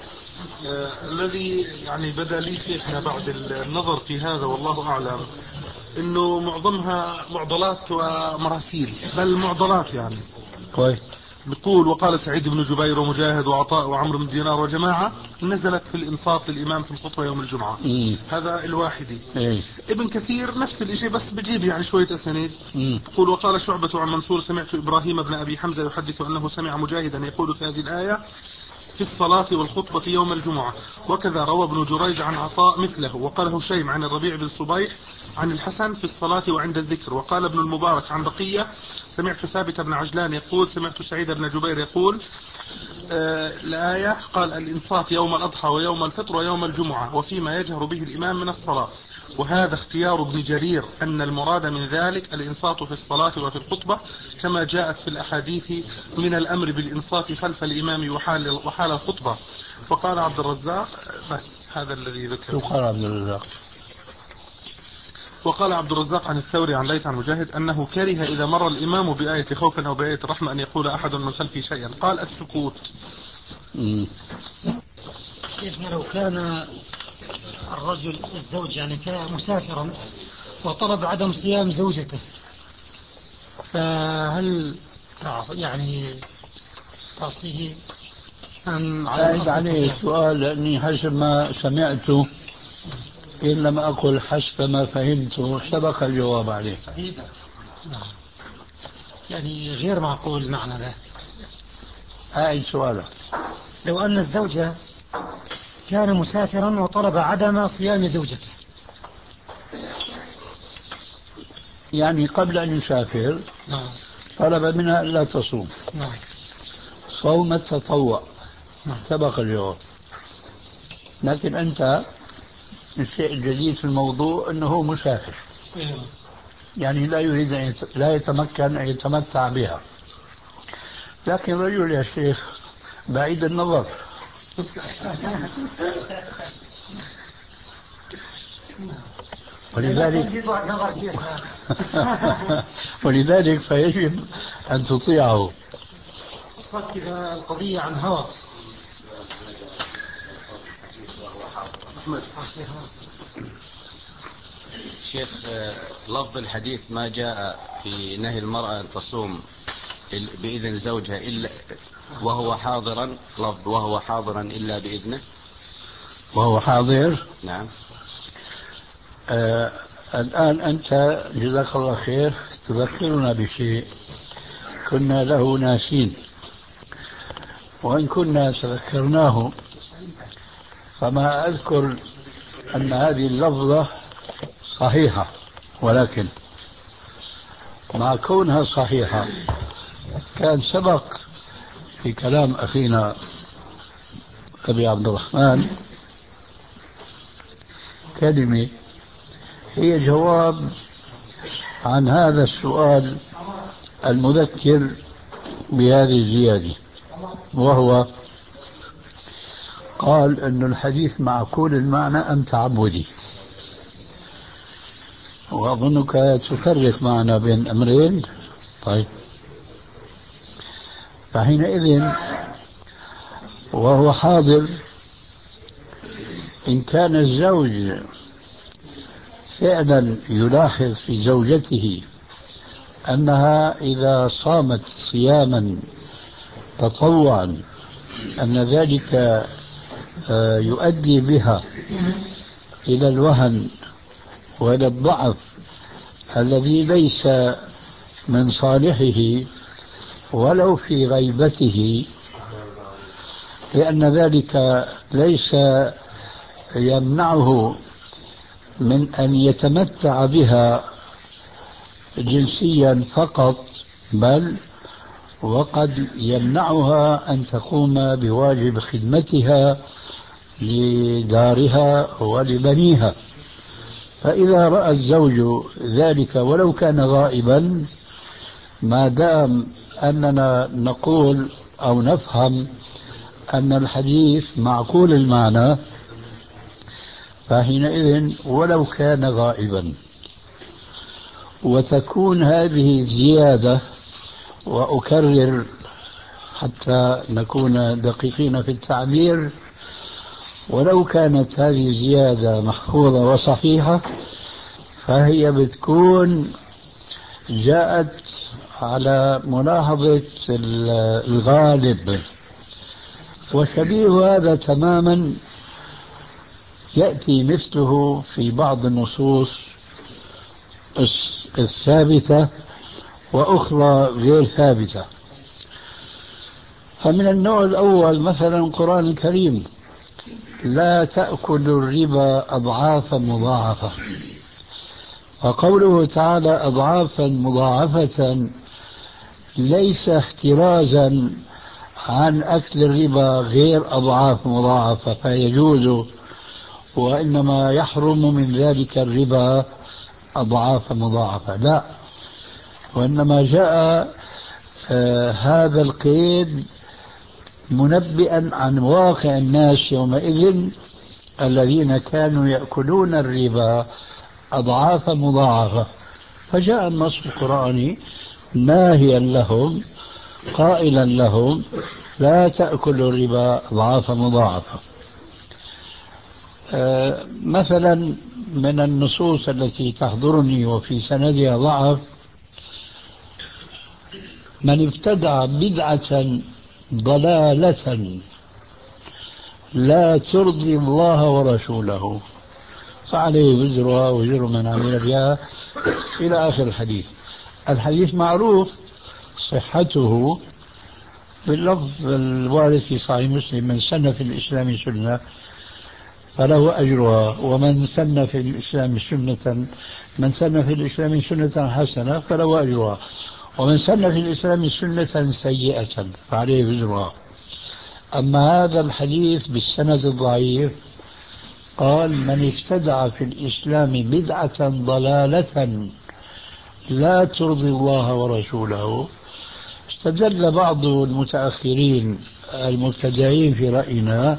Speaker 4: آه الذي يعني بدا لي شيخنا بعد النظر في هذا والله أعلم إنه معظمها معضلات ومراسيل، بل معضلات يعني.
Speaker 3: كويس.
Speaker 4: بيقول وقال سعيد بن جبير ومجاهد وعطاء وعمرو بن دينار وجماعة نزلت في الإنصات للإمام في الخطبة يوم الجمعة.
Speaker 3: مم.
Speaker 4: هذا الواحدي.
Speaker 3: إيه.
Speaker 4: ابن كثير نفس الشيء بس بجيب يعني شوية أسانيد. يقول وقال شعبة عن منصور سمعت إبراهيم بن أبي حمزة يحدث أنه سمع مجاهدا يقول في هذه الآية في الصلاة والخطبة يوم الجمعة، وكذا روى ابن جريج عن عطاء مثله، وقال هشيم عن الربيع بن صبيح عن الحسن في الصلاة وعند الذكر، وقال ابن المبارك عن بقية سمعت ثابت بن عجلان يقول سمعت سعيد بن جبير يقول آه الآية قال الإنصات يوم الأضحى ويوم الفطر ويوم الجمعة وفيما يجهر به الإمام من الصلاة. وهذا اختيار ابن جرير أن المراد من ذلك الإنصات في الصلاة وفي الخطبة كما جاءت في الأحاديث من الأمر بالإنصات خلف الإمام وحال, وحال الخطبة. وقال عبد الرزاق بس هذا الذي ذكر.
Speaker 3: وقال عبد الرزاق
Speaker 4: وقال عبد الرزاق عن الثوري عن ليث عن مجاهد أنه كره إذا مر الإمام بآية خوف أو بآية الرحمة أن يقول أحد من خلفه شيئا. قال السكوت.
Speaker 8: كيف لو كان الرجل الزوج يعني كان مسافرا وطلب عدم صيام زوجته، فهل يعني تعصيه أم
Speaker 3: أعيد عليه السؤال لأني حسب ما سمعته إن لم أقل حسب ما فهمته سبق الجواب عليه.
Speaker 8: نعم. يعني غير معقول معنى ذلك.
Speaker 3: أعيد سؤالك.
Speaker 8: لو أن الزوجة كان مسافرا وطلب عدم صيام زوجته،
Speaker 3: يعني قبل أن يسافر
Speaker 8: نعم.
Speaker 3: طلب منها ألا تصوم.
Speaker 8: نعم.
Speaker 3: صوم التطوع.
Speaker 8: نعم.
Speaker 3: سبق الجواب. لكن أنت الشيء الجديد في الموضوع أنه مسافر، يعني لا يريد أن يت... لا يتمكن أن يتمتع بها. لكن رجل يا شيخ بعيد النظر ولذلك ولذلك فيجب أن تطيعه.
Speaker 8: صارت كذا القضية عن هوى.
Speaker 11: شيخ لفظ الحديث ما جاء في نهي المرأة أن تصوم بإذن زوجها إلا وهو حاضرا، لفظ وهو حاضرا إلا بإذنه.
Speaker 3: وهو حاضر.
Speaker 11: نعم.
Speaker 3: آه الآن أنت جزاك الله خير تذكرنا بشيء كنا له ناسين، وإن كنا تذكرناه فما أذكر أن هذه اللفظة صحيحة، ولكن مع كونها صحيحة كان سبق في كلام أخينا أبي عبد الرحمن كلمة هي جواب عن هذا السؤال المذكر بهذه الزيادة، وهو قال أن الحديث معقول المعنى أم تعبدي، وأظنك تفرق معنا بين أمرين. طيب، فحينئذ وهو حاضر إن كان الزوج فعلا يلاحظ في زوجته أنها إذا صامت صياما تطوعا أن ذلك يؤدي بها إلى الوهن وإلى الضعف الذي ليس من صالحه ولو في غيبته، لأن ذلك ليس يمنعه من أن يتمتع بها جنسيا فقط، بل وقد يمنعها أن تقوم بواجب خدمتها لدارها ولبنيها. فإذا رأى الزوج ذلك ولو كان غائبا، ما دام أننا نقول أو نفهم أن الحديث معقول المعنى، فحينئذ ولو كان غائبا وتكون هذه زيادة، وأكرر حتى نكون دقيقين في التعبير، ولو كانت هذه زيادة محفوظة وصحيحة فهي بتكون جاءت على ملاحظة الغالب، وشبيه هذا تماما يأتي مثله في بعض النصوص الثابتة وأخرى غير ثابتة. فمن النوع الأول مثلا القرآن الكريم: لا تأكلوا الربا أضعافا مضاعفة، فقوله تعالى أضعافا مضاعفة ليس احترازا عن أكل الربا غير أضعاف مضاعفة فيجوز، وإنما يحرم من ذلك الربا أضعاف مضاعفة، لا، وإنما جاء آه هذا القيد منبئا عن واقع الناس يومئذ الذين كانوا يأكلون الربا أضعاف مضاعفة، فجاء النص القرآني ناهيا لهم قائلا لهم لا تأكلوا الربا أضعاف مضاعفة. آه مثلا من النصوص التي تحضرني وفي سندها ضعف: من ابتدع بدعة ضلالة لا ترضي الله ورسوله فعليه وزرها وزر من عمل بها إلى آخر الحديث. الحديث معروف صحته باللفظ الوارد في صحيح مسلم: من سن في الإسلام سنة فله أجرها، ومن سن في الإسلام سنة من سن في الإسلام سنة حسنة فله أجرها، ومن سن في الإسلام سنة سيئة فعليه وزرها. أما هذا الحديث بالسند الضعيف قال: من ابتدع في الإسلام بدعة ضلالة لا ترضي الله ورسوله. استدل بعض المتأخرين المبتدعين في رأينا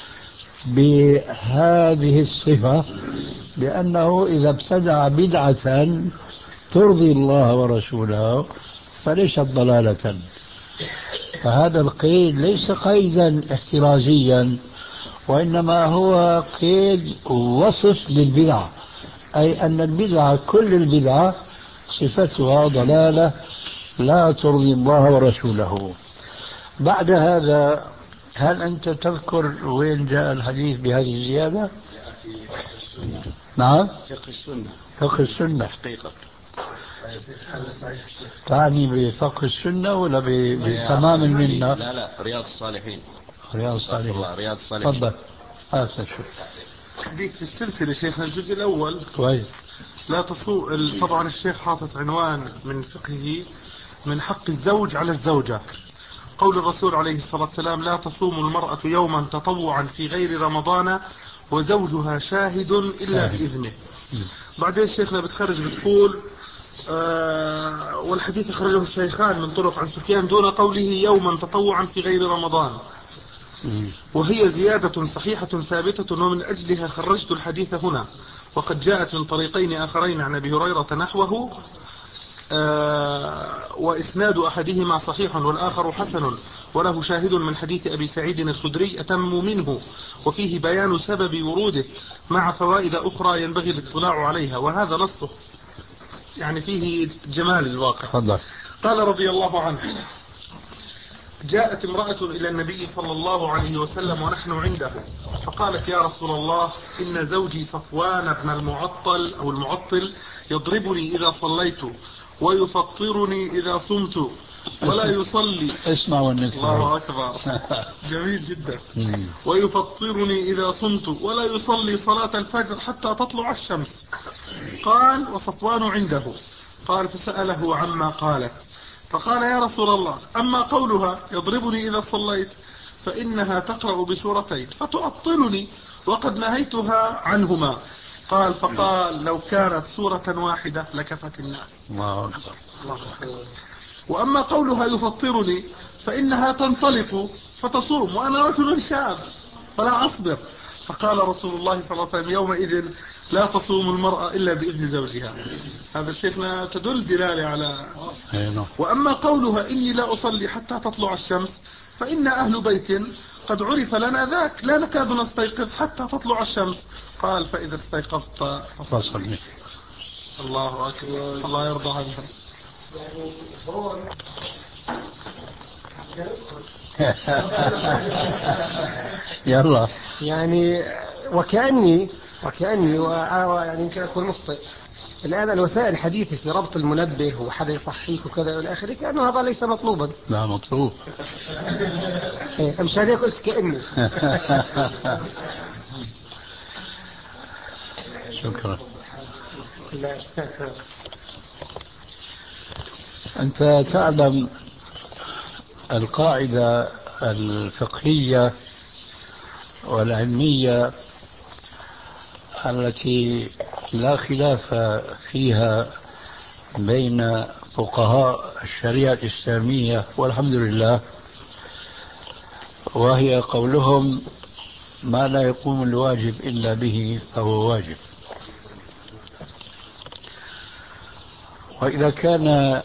Speaker 3: بهذه الصفة بأنه إذا ابتدع بدعة ترضي الله ورسوله فليست ضلالة. فهذا القيد ليس قيدا احترازيا، وإنما هو قيد وصف للبدعة، أي أن البدعة كل البدعة صفتها ضلالة لا ترضي الله ورسوله. بعد هذا هل أنت تذكر وين جاء الحديث بهذه الزيادة؟ نعم،
Speaker 11: فقه السنة.
Speaker 3: فقه السنة
Speaker 11: حقيقة.
Speaker 3: تعني بفقه السنة ولا بتمام المنة؟
Speaker 11: لا لا، رياض الصالحين.
Speaker 3: رياض الصالحين.
Speaker 11: الله، رياض الصالحين.
Speaker 3: تفضل. هذا شوف
Speaker 4: حديث في السلسلة شيخنا الجزء الأول
Speaker 3: كويس.
Speaker 4: لا تصوم. طبعا الشيخ حاطط عنوان من فقهه: من حق الزوج على الزوجة، قول الرسول عليه الصلاة والسلام: لا تصوم المرأة يوما تطوعا في غير رمضان وزوجها شاهد إلا بإذنه. بعدين شيخنا بتخرج بتقول آه والحديث أخرجه الشيخان من طرق عن سفيان دون قوله يوما تطوعا في غير رمضان، وهي زيادة صحيحة ثابتة، ومن أجلها خرجت الحديث هنا، وقد جاءت من طريقين آخرين عن أبي هريرة نحوه، آه وإسناد أحدهما صحيح والآخر حسن، وله شاهد من حديث أبي سعيد الخدري أتم منه، وفيه بيان سبب وروده مع فوائد أخرى ينبغي الاطلاع عليها، وهذا نصه يعني فيه جمال الواقع.
Speaker 3: فضل.
Speaker 4: قال رضي الله عنه: جاءت امرأة إلى النبي صلى الله عليه وسلم ونحن عنده، فقالت: يا رسول الله، إن زوجي صفوان بن المعطل أو المعطل يضربني إذا صليت، ويفطرني إذا صمت، ولا يصلي.
Speaker 3: اسمع والنكسر.
Speaker 4: الله أكبر. جميل جدا. ويفطرني إذا صمت، ولا يصلي صلاة الفجر حتى تطلع الشمس. قال: وصفوان عنده. قال: فسأله عما قالت، فقال: يا رسول الله، أما قولها يضربني إذا صليت فإنها تقرأ بسورتين فتعطلني، وقد نهيتها عنهما. قال: فقال: لو كانت سورة واحدة لكفت الناس.
Speaker 3: الله أكبر.
Speaker 4: الله أكبر. وأما قولها يفطرني فإنها تنطلق فتصوم، وأنا رجل شاب فلا أصبر. فقال رسول الله صلى الله عليه وسلم: يومئذ لا تصوم المرأة إلا بإذن زوجها. هذا شيخنا تدل دلالة على. وأما قولها إني لا أصلي حتى تطلع الشمس فإن أهل بيت قد عرف لنا ذاك، لا نكاد نستيقظ حتى تطلع الشمس. قال: فإذا استيقظت فصلي. الله أكبر. الله يرضى عنها.
Speaker 3: يلا.
Speaker 5: يعني وكأني وكأني يعني يمكن أكون مخطئ الآن. الوسائل الحديثة في ربط المنبه وحدا يصحيك وكذا إلى آخره، كأنه هذا ليس مطلوبا.
Speaker 3: لا مطلوب.
Speaker 5: مش هذا قلت كأني.
Speaker 3: شكرا. أنت تعلم القاعدة الفقهية والعلمية التي لا خلاف فيها بين فقهاء الشريعة الإسلامية والحمد لله، وهي قولهم: ما لا يقوم الواجب إلا به فهو واجب. وإذا كان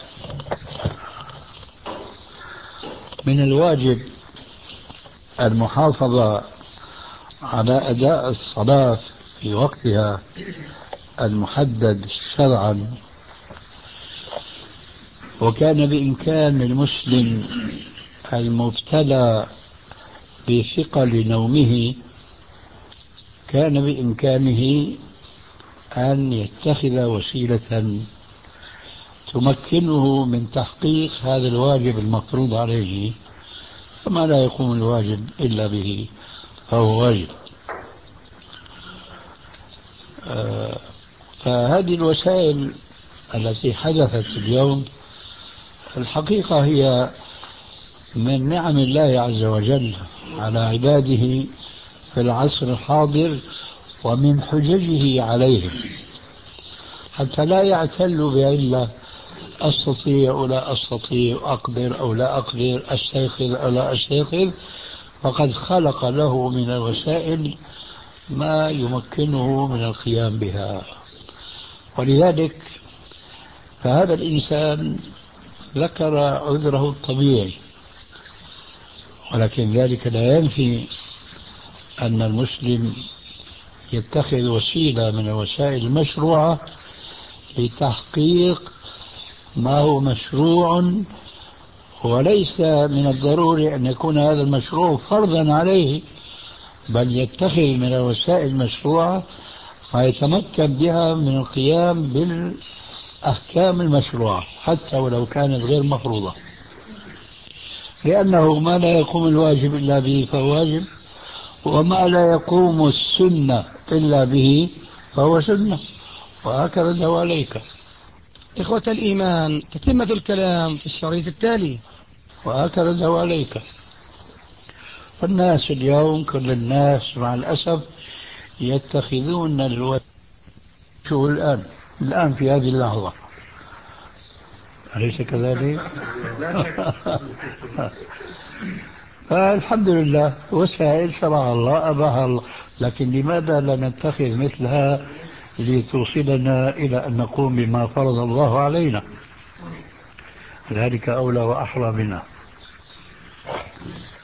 Speaker 3: من الواجب المحافظة على أداء الصلاة في وقتها المحدد شرعا، وكان بإمكان المسلم المبتلى بثقل نومه كان بإمكانه أن يتخذ وسيلة تمكنه من تحقيق هذا الواجب المفروض عليه، فما لا يقوم الواجب إلا به فهو واجب. آه فهذه الوسائل التي حدثت اليوم الحقيقة هي من نعم الله عز وجل على عباده في العصر الحاضر، ومن حججه عليهم، حتى لا يعتلوا بعلة أستطيع أو لا أستطيع، أقدر أو لا أقدر، أستيقظ أو لا أستيقظ، فقد خلق له من الوسائل ما يمكنه من القيام بها. ولذلك فهذا الإنسان ذكر عذره الطبيعي، ولكن ذلك لا ينفي أن المسلم يتخذ وسيلة من الوسائل المشروعة لتحقيق ما هو مشروع، وليس من الضروري أن يكون هذا المشروع فرضا عليه، بل يتخذ من الوسائل المشروعة ما يتمكن بها من القيام بالأحكام المشروعة حتى ولو كانت غير مفروضة، لأنه ما لا يقوم الواجب إلا به فهو واجب، وما لا يقوم السنة إلا به فهو سنة، وهكذا دواليك.
Speaker 8: إخوة الإيمان، تتمة الكلام في الشريط التالي.
Speaker 3: وهكذا دواليك. والناس اليوم كل الناس مع الأسف يتخذون الوسائل شو الآن الآن في هذه اللحظة، أليس كذلك؟ فالحمد لله وسائل شرع الله أباها الله، لكن لماذا لا نتخذ مثلها لتوصلنا إلى أن نقوم بما فرض الله علينا؟ ذلك أولى وأحرى منا.